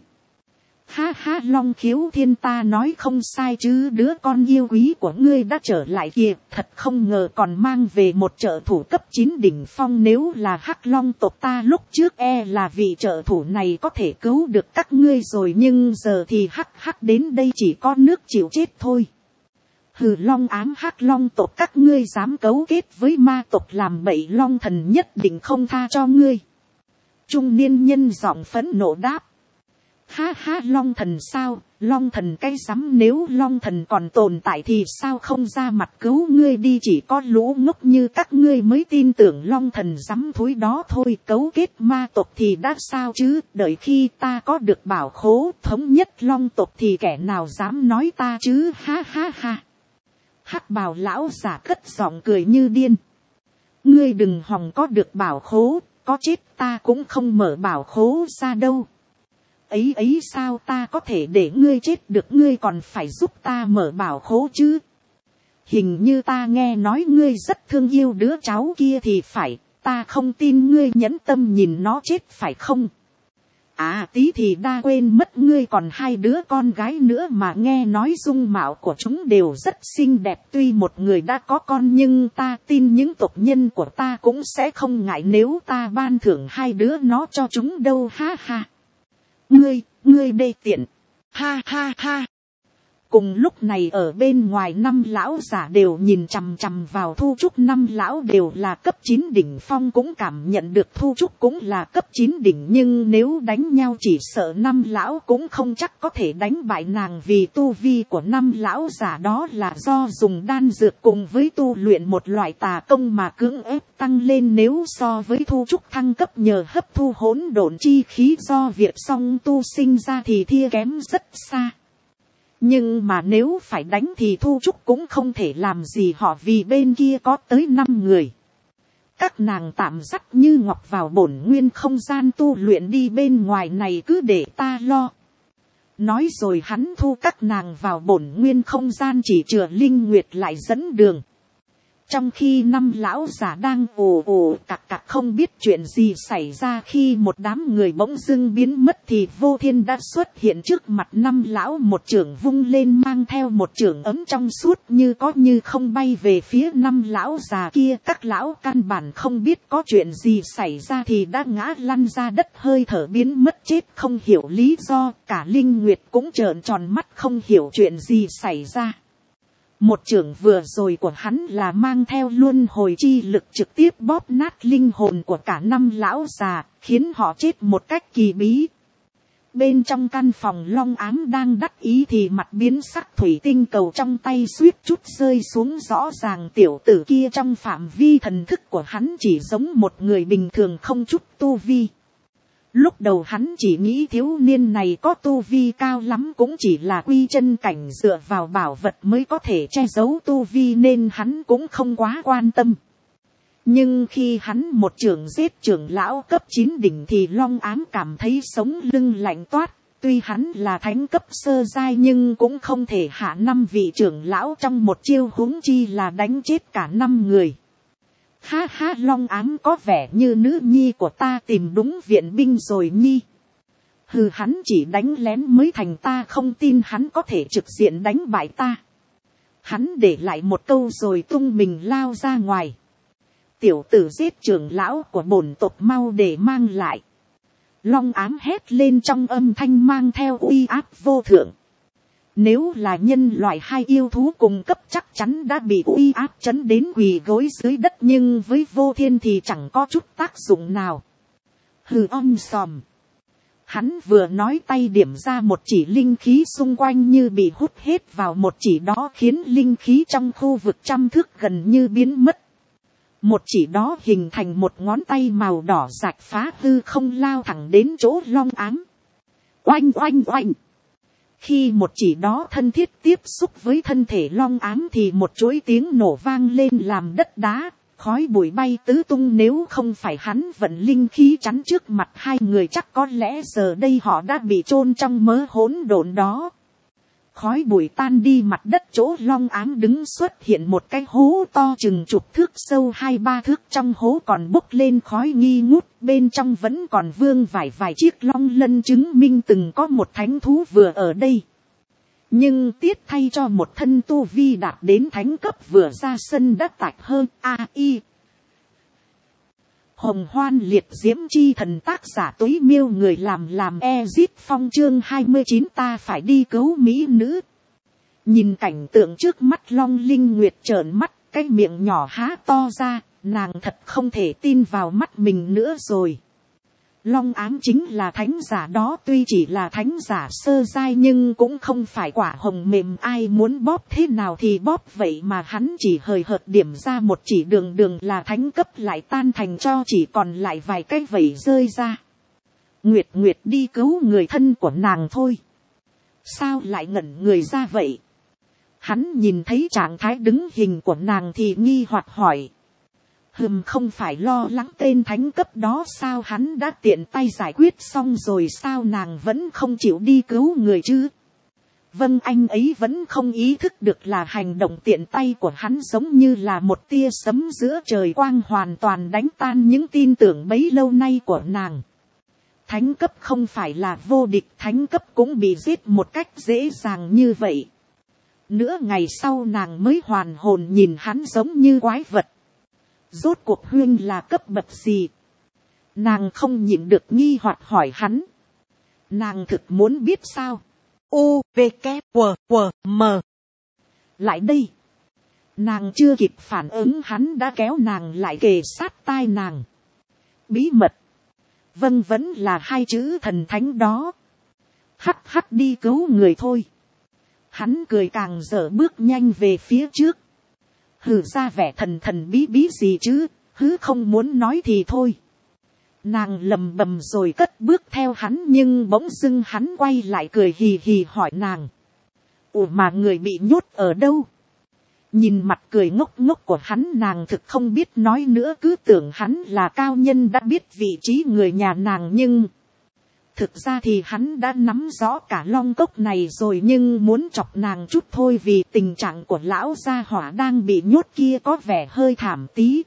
Ha ha, Long Khiếu Thiên, ta nói không sai chứ, đứa con yêu quý của ngươi đã trở lại kìa, thật không ngờ còn mang về một trợ thủ cấp 9 đỉnh phong, nếu là hắc long tộc ta lúc trước e là vị trợ thủ này có thể cứu được các ngươi rồi, nhưng giờ thì hắc đến đây chỉ có nước chịu chết thôi. Hừ, long ám hắc long tộc các ngươi dám cấu kết với ma tộc làm bậy, long thần nhất định không tha cho ngươi. Trung niên nhân giọng phẫn nộ đáp. Ha ha, long thần sao? Long thần cái rắm, nếu long thần còn tồn tại thì sao không ra mặt cứu ngươi đi, chỉ có lũ ngốc như các ngươi mới tin tưởng long thần rắm thúi đó thôi. Cấu kết ma tộc thì đã sao chứ, đợi khi ta có được bảo khố thống nhất long tộc thì kẻ nào dám nói ta chứ. Ha ha ha. Hắc bào lão giả cất giọng cười như điên. Ngươi đừng hòng có được bảo khố, có chết ta cũng không mở bảo khố ra đâu. Ấy sao ta có thể để ngươi chết được, ngươi còn phải giúp ta mở bảo khố chứ. Hình như ta nghe nói ngươi rất thương yêu đứa cháu kia thì phải, ta không tin ngươi nhẫn tâm nhìn nó chết phải không? Tí thì đa quên mất ngươi còn 2 đứa con gái nữa mà, nghe nói dung mạo của chúng đều rất xinh đẹp, tuy một người đã có con nhưng ta tin những tộc nhân của ta cũng sẽ không ngại nếu ta ban thưởng 2 đứa nó cho chúng đâu, ha ha. Ngươi đê tiện, ha ha ha. Cùng lúc này ở bên ngoài 5 lão giả đều nhìn chằm chằm vào Thu Trúc. 5 lão đều là cấp 9 đỉnh phong, cũng cảm nhận được Thu Trúc cũng là cấp 9 đỉnh, nhưng nếu đánh nhau chỉ sợ 5 lão cũng không chắc có thể đánh bại nàng, vì tu vi của 5 lão giả đó là do dùng đan dược cùng với tu luyện một loại tà công mà cưỡng ép tăng lên, nếu so với Thu Trúc thăng cấp nhờ hấp thu hỗn độn chi khí do việc song tu sinh ra thì thua kém rất xa. Nhưng mà nếu phải đánh thì Thu Trúc cũng không thể làm gì họ, vì bên kia có tới 5 người. Các nàng tạm dắt Như Ngọc vào bổn nguyên không gian tu luyện đi, bên ngoài này cứ để ta lo. Nói rồi hắn thu các nàng vào bổn nguyên không gian, chỉ chừa Linh Nguyệt lại dẫn đường. Trong khi 5 lão giả đang ồ ồ cặc cặc không biết chuyện gì xảy ra, khi một đám người bỗng dưng biến mất thì Vô Thiên đã xuất hiện trước mặt 5 lão, một chưởng vung lên mang theo một chưởng ấm trong suốt như có như không bay về phía 5 lão già kia. Các lão căn bản không biết có chuyện gì xảy ra thì đã ngã lăn ra đất, hơi thở biến mất chết không hiểu lý do. Cả Linh Nguyệt cũng trợn tròn mắt không hiểu chuyện gì xảy ra. Một chưởng vừa rồi của hắn là mang theo luân hồi chi lực trực tiếp bóp nát linh hồn của cả 5 lão già, khiến họ chết một cách kỳ bí. Bên trong căn phòng Long Ám đang đắc ý thì mặt biến sắc, thủy tinh cầu trong tay suýt chút rơi xuống. Rõ ràng tiểu tử kia trong phạm vi thần thức của hắn chỉ giống một người bình thường không chút tu vi. Lúc đầu hắn chỉ nghĩ thiếu niên này có tu vi cao lắm cũng chỉ là quy chân cảnh, dựa vào bảo vật mới có thể che giấu tu vi nên hắn cũng không quá quan tâm. Nhưng khi hắn một chưởng giết trưởng lão cấp 9 đỉnh thì Long Ám cảm thấy sống lưng lạnh toát. Tuy hắn là thánh cấp sơ giai nhưng cũng không thể hạ 5 vị trưởng lão trong một chiêu, huống chi là đánh chết cả 5 người. Ha ha, Long Ám có vẻ như nữ nhi của ta tìm đúng viện binh rồi nhi. Hừ, hắn chỉ đánh lén mới thành, ta không tin hắn có thể trực diện đánh bại ta. Hắn để lại một câu rồi tung mình lao ra ngoài. Tiểu tử giết trưởng lão của bổn tộc, mau để mang lại. Long Ám hét lên trong âm thanh mang theo uy áp vô thượng. Nếu là nhân loại hay yêu thú cùng cấp chắc chắn đã bị uy áp chấn đến quỳ gối dưới đất, nhưng với Vô Thiên thì chẳng có chút tác dụng nào. Hừ, sòm. Hắn vừa nói tay điểm ra một chỉ, linh khí xung quanh như bị hút hết vào một chỉ đó, khiến linh khí trong khu vực 100 thước gần như biến mất. Một chỉ đó hình thành một ngón tay màu đỏ rạch phá hư không lao thẳng đến chỗ Long Ám. Oanh oanh oanh. Khi một chỉ đó thân thiết tiếp xúc với thân thể Long Ám thì một chuỗi tiếng nổ vang lên làm đất đá, khói bụi bay tứ tung. Nếu không phải hắn vận linh khí chắn trước mặt 2 người chắc có lẽ giờ đây họ đã bị chôn trong mớ hỗn độn đó. Khói bụi tan đi, mặt đất chỗ Long Ám đứng xuất hiện một cái hố to chừng chục thước, sâu 2-3 thước, trong hố còn bốc lên khói nghi ngút, bên trong vẫn còn vương vài chiếc long lân, chứng minh từng có một thánh thú vừa ở đây. Nhưng tiếc thay cho một thân tu vi đạt đến thánh cấp vừa ra sân đã tạch hơn AI. Hồng Hoan liệt diễm chi thần, tác giả Túy Miêu, người làm Ezit Phong, chương 29, ta phải đi cứu mỹ nữ. Nhìn cảnh tượng trước mắt, Long Linh Nguyệt trợn mắt, cái miệng nhỏ há to ra, nàng thật không thể tin vào mắt mình nữa rồi. Long Ám chính là thánh giả đó, tuy chỉ là thánh giả sơ giai nhưng cũng không phải quả hồng mềm ai muốn bóp thế nào thì bóp, vậy mà hắn chỉ hời hợt điểm ra một chỉ, đường là thánh cấp lại tan thành cho chỉ còn lại vài cái vẩy rơi ra. Nguyệt Nguyệt đi cứu người thân của nàng thôi. Sao lại ngẩn người ra vậy? Hắn nhìn thấy trạng thái đứng hình của nàng thì nghi hoặc hỏi. Không phải lo lắng tên thánh cấp đó sao, hắn đã tiện tay giải quyết xong rồi sao nàng vẫn không chịu đi cứu người chứ? Vâng, anh ấy vẫn không ý thức được là hành động tiện tay của hắn giống như là một tia sấm giữa trời quang, hoàn toàn đánh tan những tin tưởng bấy lâu nay của nàng. Thánh cấp không phải là vô địch, thánh cấp cũng bị giết một cách dễ dàng như vậy. Nửa ngày sau nàng mới hoàn hồn nhìn hắn giống như quái vật. Rốt cuộc Huyên là cấp bậc gì? Nàng không nhịn được nghi hoặc hỏi hắn. Nàng thực muốn biết sao? U, V, K, W, W, M. Lại đây. Nàng chưa kịp phản ứng hắn đã kéo nàng lại kề sát tai nàng. Bí mật. Vâng, vẫn là hai chữ thần thánh đó. Hắt hắt đi cứu người thôi. Hắn cười càng dở bước nhanh về phía trước. Hừ, ra vẻ thần thần bí bí gì chứ, hứ không muốn nói thì thôi. Nàng lầm bầm rồi cất bước theo hắn, nhưng bỗng dưng hắn quay lại cười hì hì hỏi nàng. Ủa mà người bị nhốt ở đâu? Nhìn mặt cười ngốc ngốc của hắn, nàng thực không biết nói nữa, cứ tưởng hắn là cao nhân đã biết vị trí người nhà nàng, nhưng thực ra thì hắn đã nắm rõ cả Long Cốc này rồi, nhưng muốn chọc nàng chút thôi, vì tình trạng của lão gia hỏa đang bị nhốt kia có vẻ hơi thảm tí.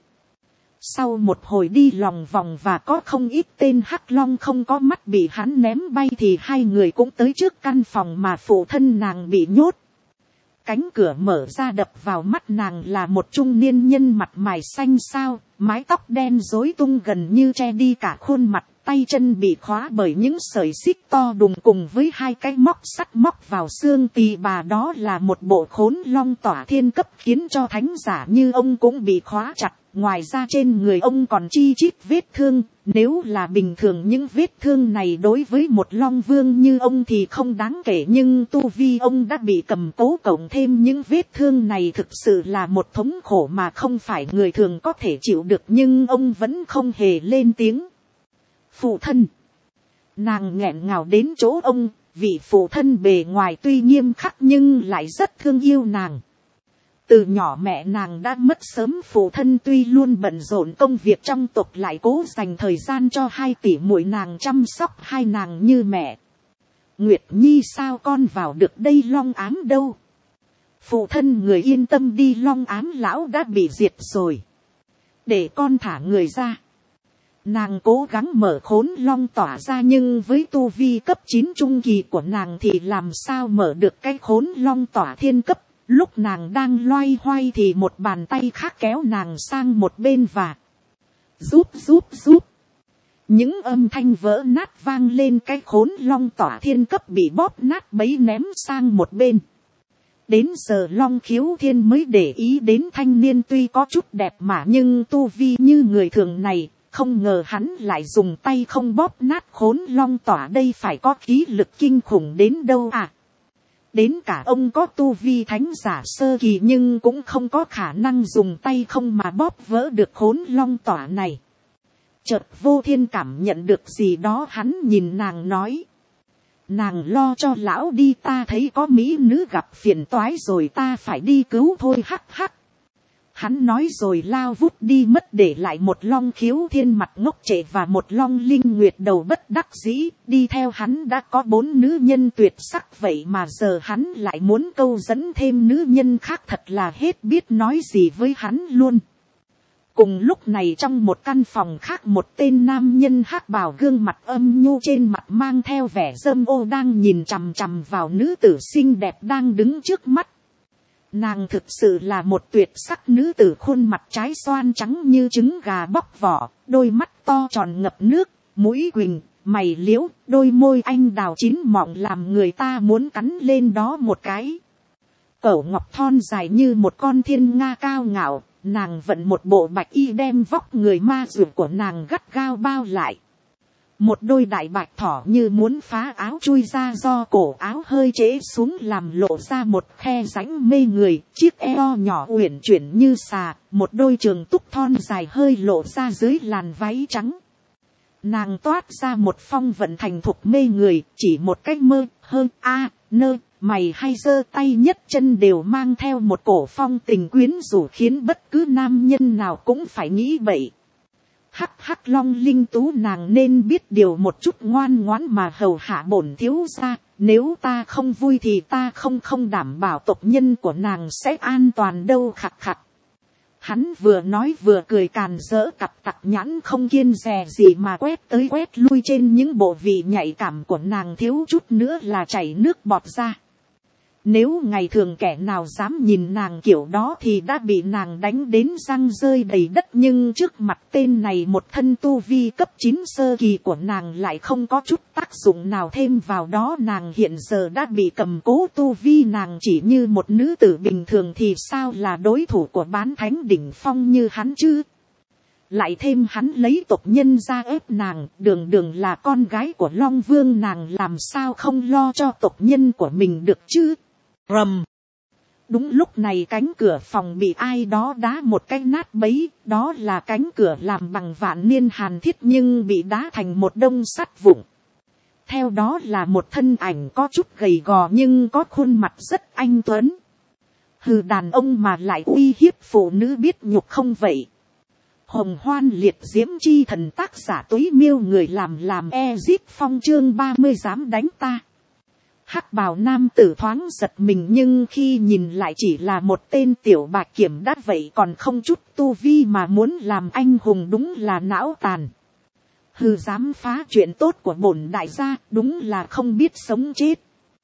Sau một hồi đi lòng vòng và có không ít tên hắc long không có mắt bị hắn ném bay, thì hai người cũng tới trước căn phòng mà phụ thân nàng bị nhốt. Cánh cửa mở ra, đập vào mắt nàng là một trung niên nhân mặt mày xanh xao, mái tóc đen rối tung gần như che đi cả khuôn mặt, tay chân bị khóa bởi những sợi xích to đùng cùng với hai cái móc sắt móc vào xương tỳ bà, đó là một bộ khốn long tỏa thiên cấp khiến cho thánh giả như ông cũng bị khóa chặt. Ngoài ra trên người ông còn chi chít vết thương, nếu là bình thường những vết thương này đối với một long vương như ông thì không đáng kể, nhưng tu vi ông đã bị cầm cố cộng thêm những vết thương này thực sự là một thống khổ mà không phải người thường có thể chịu được, nhưng ông vẫn không hề lên tiếng. Phụ thân. Nàng nghẹn ngào đến chỗ ông, vị phụ thân bề ngoài tuy nghiêm khắc nhưng lại rất thương yêu nàng. Từ nhỏ mẹ nàng đã mất sớm, phụ thân tuy luôn bận rộn công việc trong tộc lại cố dành thời gian cho hai tỷ muội nàng, chăm sóc hai nàng như mẹ. Nguyệt Nhi sao con vào được đây Long Ám đâu? Phụ thân người yên tâm đi, Long Ám lão đã bị diệt rồi. Để con thả người ra. Nàng cố gắng mở khốn long tỏa ra, nhưng với tu vi cấp 9 trung kỳ của nàng thì làm sao mở được cái khốn long tỏa thiên cấp. Lúc nàng đang loay hoay thì một bàn tay khác kéo nàng sang một bên và giúp. Những âm thanh vỡ nát vang lên, cái khốn long tỏa thiên cấp bị bóp nát bấy ném sang một bên. Đến giờ Long Khiếu Thiên mới để ý đến thanh niên tuy có chút đẹp mà nhưng tu vi như người thường này, không ngờ hắn lại dùng tay không bóp nát khốn long tỏa, đây phải có khí lực kinh khủng đến đâu à. Đến cả ông có tu vi thánh giả sơ kỳ nhưng cũng không có khả năng dùng tay không mà bóp vỡ được khốn long tỏa này. Chợt Vô Thiên cảm nhận được gì đó, hắn nhìn nàng nói. Nàng lo cho lão đi, ta thấy có mỹ nữ gặp phiền toái rồi, ta phải đi cứu thôi, hắc hắc. Hắn nói rồi lao vút đi mất, để lại một Long Khiếu Thiên mặt ngốc trệ và một Long Linh Nguyệt đầu bất đắc dĩ. Đi theo hắn đã có 4 nữ nhân tuyệt sắc, vậy mà giờ hắn lại muốn câu dẫn thêm nữ nhân khác, thật là hết biết nói gì với hắn luôn. Cùng lúc này trong một căn phòng khác, một tên nam nhân hắc bào gương mặt âm nhu, trên mặt mang theo vẻ dâm ô, đang nhìn chằm chằm vào nữ tử xinh đẹp đang đứng trước mắt. Nàng thực sự là một tuyệt sắc nữ tử, khuôn mặt trái xoan trắng như trứng gà bóc vỏ, đôi mắt to tròn ngập nước, mũi quỳnh, mày liễu, đôi môi anh đào chín mọng làm người ta muốn cắn lên đó một cái. Cẩu ngọc thon dài như một con thiên nga cao ngạo, nàng vận một bộ bạch y đem vóc người ma dược của nàng gắt gao bao lại. Một đôi đại bạch thỏ như muốn phá áo chui ra, do cổ áo hơi trễ xuống làm lộ ra một khe rãnh mê người, chiếc eo nhỏ uyển chuyển như xà, một đôi trường túc thon dài hơi lộ ra dưới làn váy trắng. Nàng toát ra một phong vận thành thục mê người, chỉ một cách mơ, hơn nơ, mày hay giơ tay nhất chân đều mang theo một cổ phong tình quyến rũ, khiến bất cứ nam nhân nào cũng phải nghĩ bậy. Hắc hắc Long Linh Tú, nàng nên biết điều một chút, ngoan ngoãn mà hầu hạ bổn thiếu gia, nếu ta không vui thì ta không đảm bảo tộc nhân của nàng sẽ an toàn đâu, khặt khặt. Hắn vừa nói vừa cười càn rỡ, cặp tặc nhãn không kiêng dè gì mà quét tới quét lui trên những bộ vị nhạy cảm của nàng, thiếu chút nữa là chảy nước bọt ra. Nếu ngày thường kẻ nào dám nhìn nàng kiểu đó thì đã bị nàng đánh đến răng rơi đầy đất, nhưng trước mặt tên này một thân tu vi cấp 9 sơ kỳ của nàng lại không có chút tác dụng nào, thêm vào đó nàng hiện giờ đã bị cầm cố tu vi, nàng chỉ như một nữ tử bình thường thì sao là đối thủ của bán thánh đỉnh phong như hắn chứ. Lại thêm hắn lấy tộc nhân ra ép nàng, đường đường là con gái của Long Vương, nàng làm sao không lo cho tộc nhân của mình được chứ. Rầm. Đúng lúc này cánh cửa phòng bị ai đó đá một cái nát bấy, đó là cánh cửa làm bằng vạn niên hàn thiết nhưng bị đá thành một đông sắt vụn. Theo đó là một thân ảnh có chút gầy gò nhưng có khuôn mặt rất anh tuấn. Hừ, đàn ông mà lại uy hiếp phụ nữ biết nhục không vậy. Hồng Hoan Liệt Diễm Chi Thần, tác giả Túy Miêu, người làm Ezip Phong, chương 30 dám đánh ta. Hắc bào nam tử thoáng giật mình, nhưng khi nhìn lại chỉ là một tên tiểu bạch kiểm đã vậy còn không chút tu vi mà muốn làm anh hùng, đúng là não tàn. Hừ, dám phá chuyện tốt của bổn đại gia, đúng là không biết sống chết.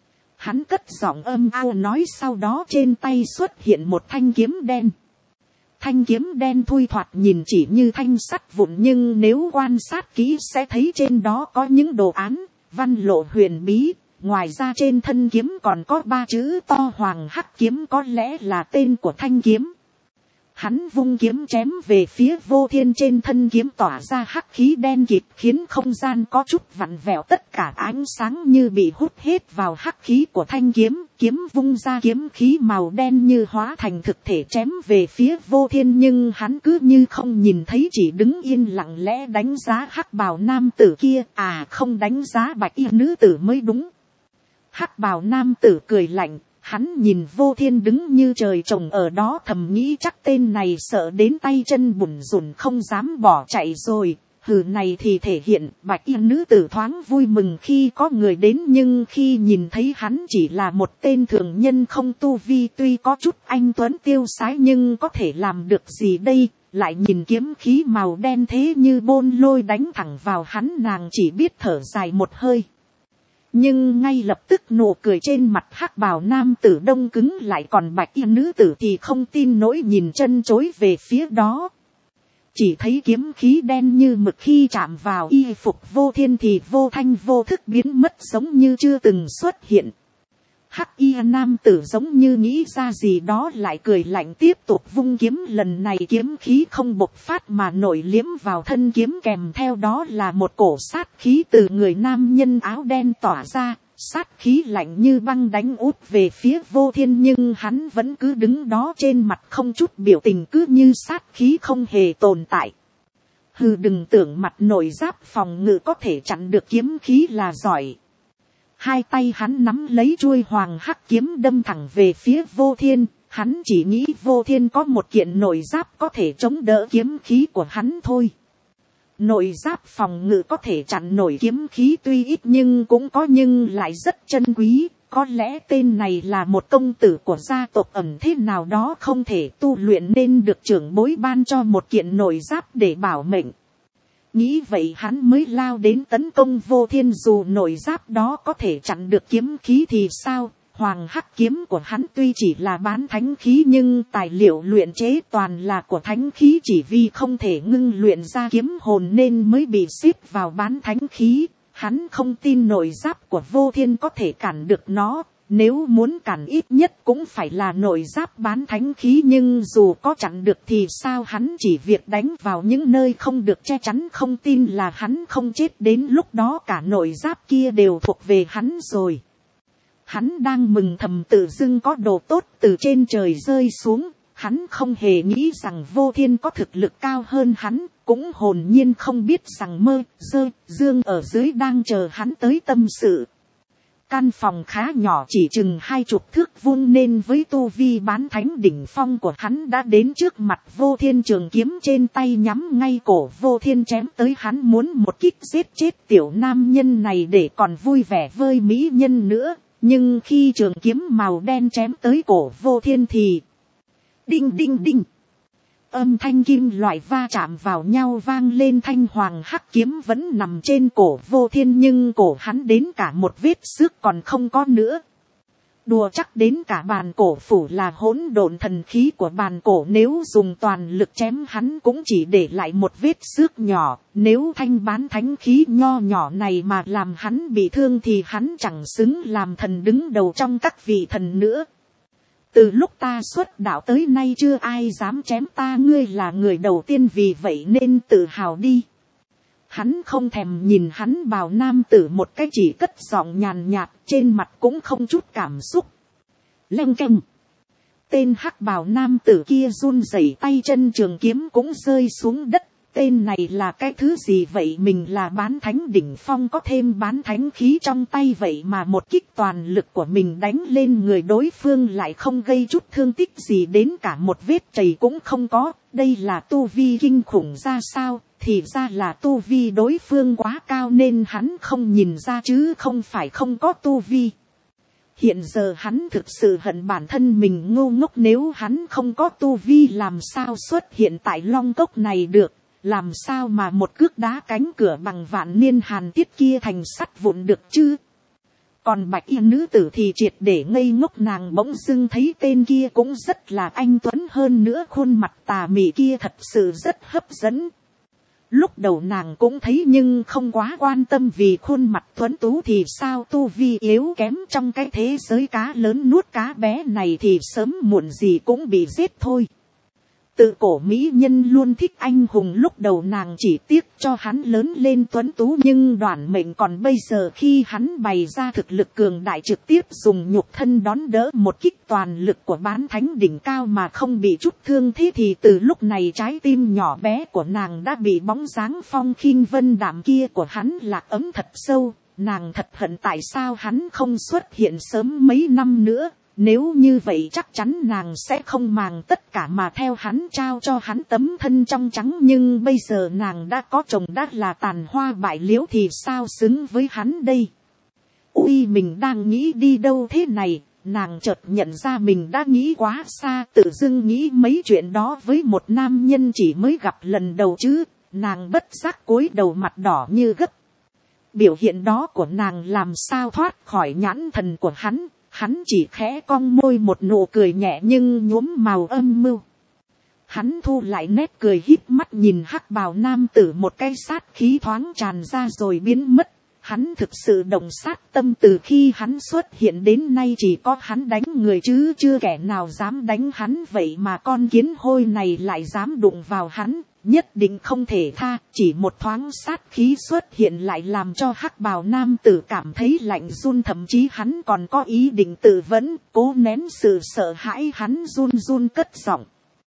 Hắn cất giọng âm ao nói, sau đó trên tay xuất hiện một thanh kiếm đen. Thanh kiếm đen thui thoạt nhìn chỉ như thanh sắt vụn, nhưng nếu quan sát kỹ sẽ thấy trên đó có những đồ án, văn lộ huyền bí. Ngoài ra trên thân kiếm còn có 3 chữ to Hoàng Hắc Kiếm, có lẽ là tên của thanh kiếm. Hắn vung kiếm chém về phía Vô Thiên, trên thân kiếm tỏa ra hắc khí đen kịt khiến không gian có chút vặn vẹo, tất cả ánh sáng như bị hút hết vào hắc khí của thanh kiếm. Kiếm vung ra, kiếm khí màu đen như hóa thành thực thể chém về phía Vô Thiên, nhưng hắn cứ như không nhìn thấy, chỉ đứng yên lặng lẽ đánh giá hắc bào nam tử kia, không đánh giá bạch y nữ tử mới đúng. Hắc bào nam tử cười lạnh, hắn nhìn Vô Thiên đứng như trời trồng ở đó, thầm nghĩ chắc tên này sợ đến tay chân bủn rủn không dám bỏ chạy rồi. Hừ, này thì thể hiện bạch y nữ tử thoáng vui mừng khi có người đến, nhưng khi nhìn thấy hắn chỉ là một tên thường nhân không tu vi, tuy có chút anh tuấn tiêu sái nhưng có thể làm được gì đây, lại nhìn kiếm khí màu đen thế như bôn lôi đánh thẳng vào hắn, nàng chỉ biết thở dài một hơi. Nhưng ngay lập tức nụ cười trên mặt hắc bào nam tử đông cứng lại, còn bạch y nữ tử thì không tin nổi nhìn chân chối về phía đó. Chỉ thấy kiếm khí đen như mực khi chạm vào y phục Vô Thiên thì vô thanh vô thức biến mất, giống như chưa từng xuất hiện. Hắc y nam tử giống như nghĩ ra gì đó lại cười lạnh tiếp tục vung kiếm, lần này kiếm khí không bộc phát mà nổi liếm vào thân kiếm, kèm theo đó là một cổ sát khí từ người nam nhân áo đen tỏa ra, sát khí lạnh như băng đánh út về phía Vô Thiên, nhưng hắn vẫn cứ đứng đó trên mặt không chút biểu tình, cứ như sát khí không hề tồn tại. Hừ, đừng tưởng mặt nổi giáp phòng ngự có thể chặn được kiếm khí là giỏi. Hai tay hắn nắm lấy chuôi Hoàng Hắc Kiếm đâm thẳng về phía Vô Thiên, hắn chỉ nghĩ Vô Thiên có một kiện nội giáp có thể chống đỡ kiếm khí của hắn thôi. Nội giáp phòng ngự có thể chặn nổi kiếm khí tuy ít nhưng cũng có, nhưng lại rất chân quý. Có lẽ tên này là một công tử của gia tộc ẩn thế nào đó không thể tu luyện nên được trưởng bối ban cho một kiện nội giáp để bảo mệnh. Nghĩ vậy hắn mới lao đến tấn công Vô Thiên, dù nội giáp đó có thể chặn được kiếm khí thì sao. Hoàng Hắc Kiếm của hắn tuy chỉ là bán thánh khí nhưng tài liệu luyện chế toàn là của thánh khí, chỉ vì không thể ngưng luyện ra kiếm hồn nên mới bị xếp vào bán thánh khí. Hắn không tin nội giáp của Vô Thiên có thể cản được nó, nếu muốn cản ít nhất cũng phải là nội giáp bán thánh khí, nhưng dù có chặn được thì sao, hắn chỉ việc đánh vào những nơi không được che chắn, không tin là hắn không chết, đến lúc đó cả nội giáp kia đều thuộc về hắn rồi. Hắn đang mừng thầm tự dưng có đồ tốt từ trên trời rơi xuống, hắn không hề nghĩ rằng Vô Thiên có thực lực cao hơn hắn, cũng hồn nhiên không biết rằng Mơ, Dơ, Dương ở dưới đang chờ hắn tới tâm sự. Căn phòng khá nhỏ, chỉ chừng 20 thước vuông, nên với tu vi bán thánh đỉnh phong của hắn đã đến trước mặt Vô Thiên, trường kiếm trên tay nhắm ngay cổ Vô Thiên chém tới. Hắn muốn một kích giết chết tiểu nam nhân này để còn vui vẻ với mỹ nhân nữa, nhưng khi trường kiếm màu đen chém tới cổ Vô Thiên thì đinh đinh đinh, âm thanh kim loại va chạm vào nhau vang lên, thanh hoàng hắc kiếm vẫn nằm trên cổ Vô Thiên, nhưng cổ hắn đến cả một vết xước còn không có nữa. Đùa chắc đến cả bàn cổ phủ là hỗn độn thần khí của bàn cổ, nếu dùng toàn lực chém hắn cũng chỉ để lại một vết xước nhỏ. Nếu thanh bán thánh khí nho nhỏ này mà làm hắn bị thương thì hắn chẳng xứng làm thần đứng đầu trong các vị thần nữa. Từ lúc ta xuất đạo tới nay chưa ai dám chém ta, ngươi là người đầu tiên, vì vậy nên tự hào đi. Hắn không thèm nhìn hắn bào nam tử một cái, chỉ cất giọng nhàn nhạt, trên mặt cũng không chút cảm xúc. Leng keng. Tên hắc bào nam tử kia run rẩy, tay chân trường kiếm cũng rơi xuống đất. Tên này là cái thứ gì vậy? Mình là bán thánh đỉnh phong, có thêm bán thánh khí trong tay, vậy mà một kích toàn lực của mình đánh lên người đối phương lại không gây chút thương tích gì, đến cả một vết chảy cũng không có. Đây là tu vi kinh khủng ra sao? Thì ra là tu vi đối phương quá cao nên hắn không nhìn ra, chứ không phải không có tu vi. Hiện giờ hắn thực sự hận bản thân mình ngu ngốc, nếu hắn không có tu vi làm sao xuất hiện tại Long Cốc này được. Làm sao mà một cước đá cánh cửa bằng vạn niên hàn tiết kia thành sắt vụn được chứ? Còn bạch y nữ tử thì triệt để ngây ngốc, nàng bỗng dưng thấy tên kia cũng rất là anh tuấn, hơn nữa khuôn mặt tà mị kia thật sự rất hấp dẫn. Lúc đầu nàng cũng thấy nhưng không quá quan tâm, vì khuôn mặt tuấn tú thì sao, tu vi yếu kém trong cái thế giới cá lớn nuốt cá bé này thì sớm muộn gì cũng bị giết thôi. Tự cổ mỹ nhân luôn thích anh hùng, lúc đầu nàng chỉ tiếc cho hắn lớn lên tuấn tú, nhưng đoản mệnh còn bây giờ khi hắn bày ra thực lực cường đại, trực tiếp dùng nhục thân đón đỡ một kích toàn lực của bán thánh đỉnh cao mà không bị chút thương thế, thì từ lúc này trái tim nhỏ bé của nàng đã bị bóng dáng phong khinh vân đạm kia của hắn lạc ấm thật sâu. Nàng thật hận tại sao hắn không xuất hiện sớm mấy năm nữa. Nếu như vậy chắc chắn nàng sẽ không màng tất cả mà theo hắn, trao cho hắn tấm thân trong trắng. Nhưng bây giờ nàng đã có chồng, đã là tàn hoa bại liễu thì sao xứng với hắn đây? Ui, mình đang nghĩ đi đâu thế này? Nàng chợt nhận ra mình đã nghĩ quá xa, tự dưng nghĩ mấy chuyện đó với một nam nhân chỉ mới gặp lần đầu chứ. Nàng bất giác cúi đầu, mặt đỏ như gấc. Biểu hiện đó của nàng làm sao thoát khỏi nhãn thần của hắn. Hắn chỉ khẽ cong môi một nụ cười nhẹ nhưng nhuốm màu âm mưu. Hắn thu lại nét cười, híp mắt nhìn hắc bào nam tử một cái, sát khí thoáng tràn ra rồi biến mất. Hắn thực sự động sát tâm, từ khi hắn xuất hiện đến nay chỉ có hắn đánh người chứ chưa kẻ nào dám đánh hắn, vậy mà con kiến hôi này lại dám đụng vào hắn. Nhất định không thể tha. Chỉ một thoáng sát khí xuất hiện lại làm cho hắc bào nam tử cảm thấy lạnh run, thậm chí hắn còn có ý định tự vấn, cố nén sự sợ hãi, hắn run run cất giọng: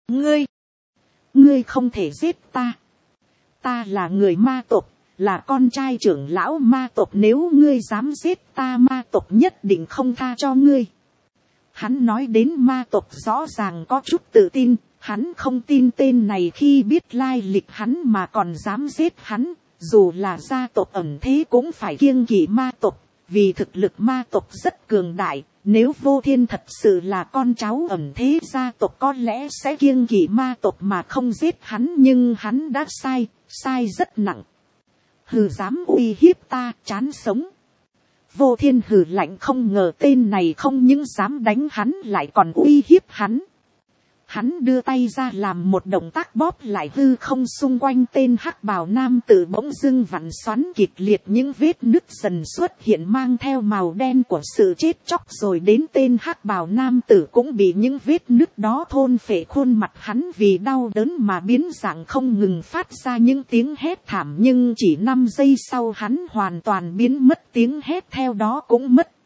Ngươi không thể giết ta. Ta là người ma tộc, là con trai trưởng lão ma tộc, nếu ngươi dám giết ta, ma tộc nhất định không tha cho ngươi. Hắn nói đến ma tộc rõ ràng có chút tự tin. Hắn không tin tên này khi biết lai lịch hắn mà còn dám giết hắn. Dù là gia tộc ẩn thế cũng phải kiêng kỵ ma tộc, vì thực lực ma tộc rất cường đại. Nếu Vô Thiên thật sự là con cháu ẩn thế gia tộc có lẽ sẽ kiêng kỵ ma tộc mà không giết hắn, nhưng hắn đã sai rất nặng. Hừ, dám uy hiếp ta, chán sống. Vô Thiên hừ lạnh, không ngờ tên này không những dám đánh hắn lại còn uy hiếp hắn. Hắn đưa tay ra làm một động tác bóp lại hư không xung quanh tên hắc bào nam tử, bỗng dưng vặn xoắn kịch liệt, những vết nứt dần xuất hiện mang theo màu đen của sự chết chóc, rồi đến tên hắc bào nam tử cũng bị những vết nứt đó thôn phệ, khuôn mặt hắn vì đau đớn mà biến dạng, không ngừng phát ra những tiếng hét thảm, nhưng chỉ 5 giây sau hắn hoàn toàn biến mất, tiếng hét theo đó cũng mất.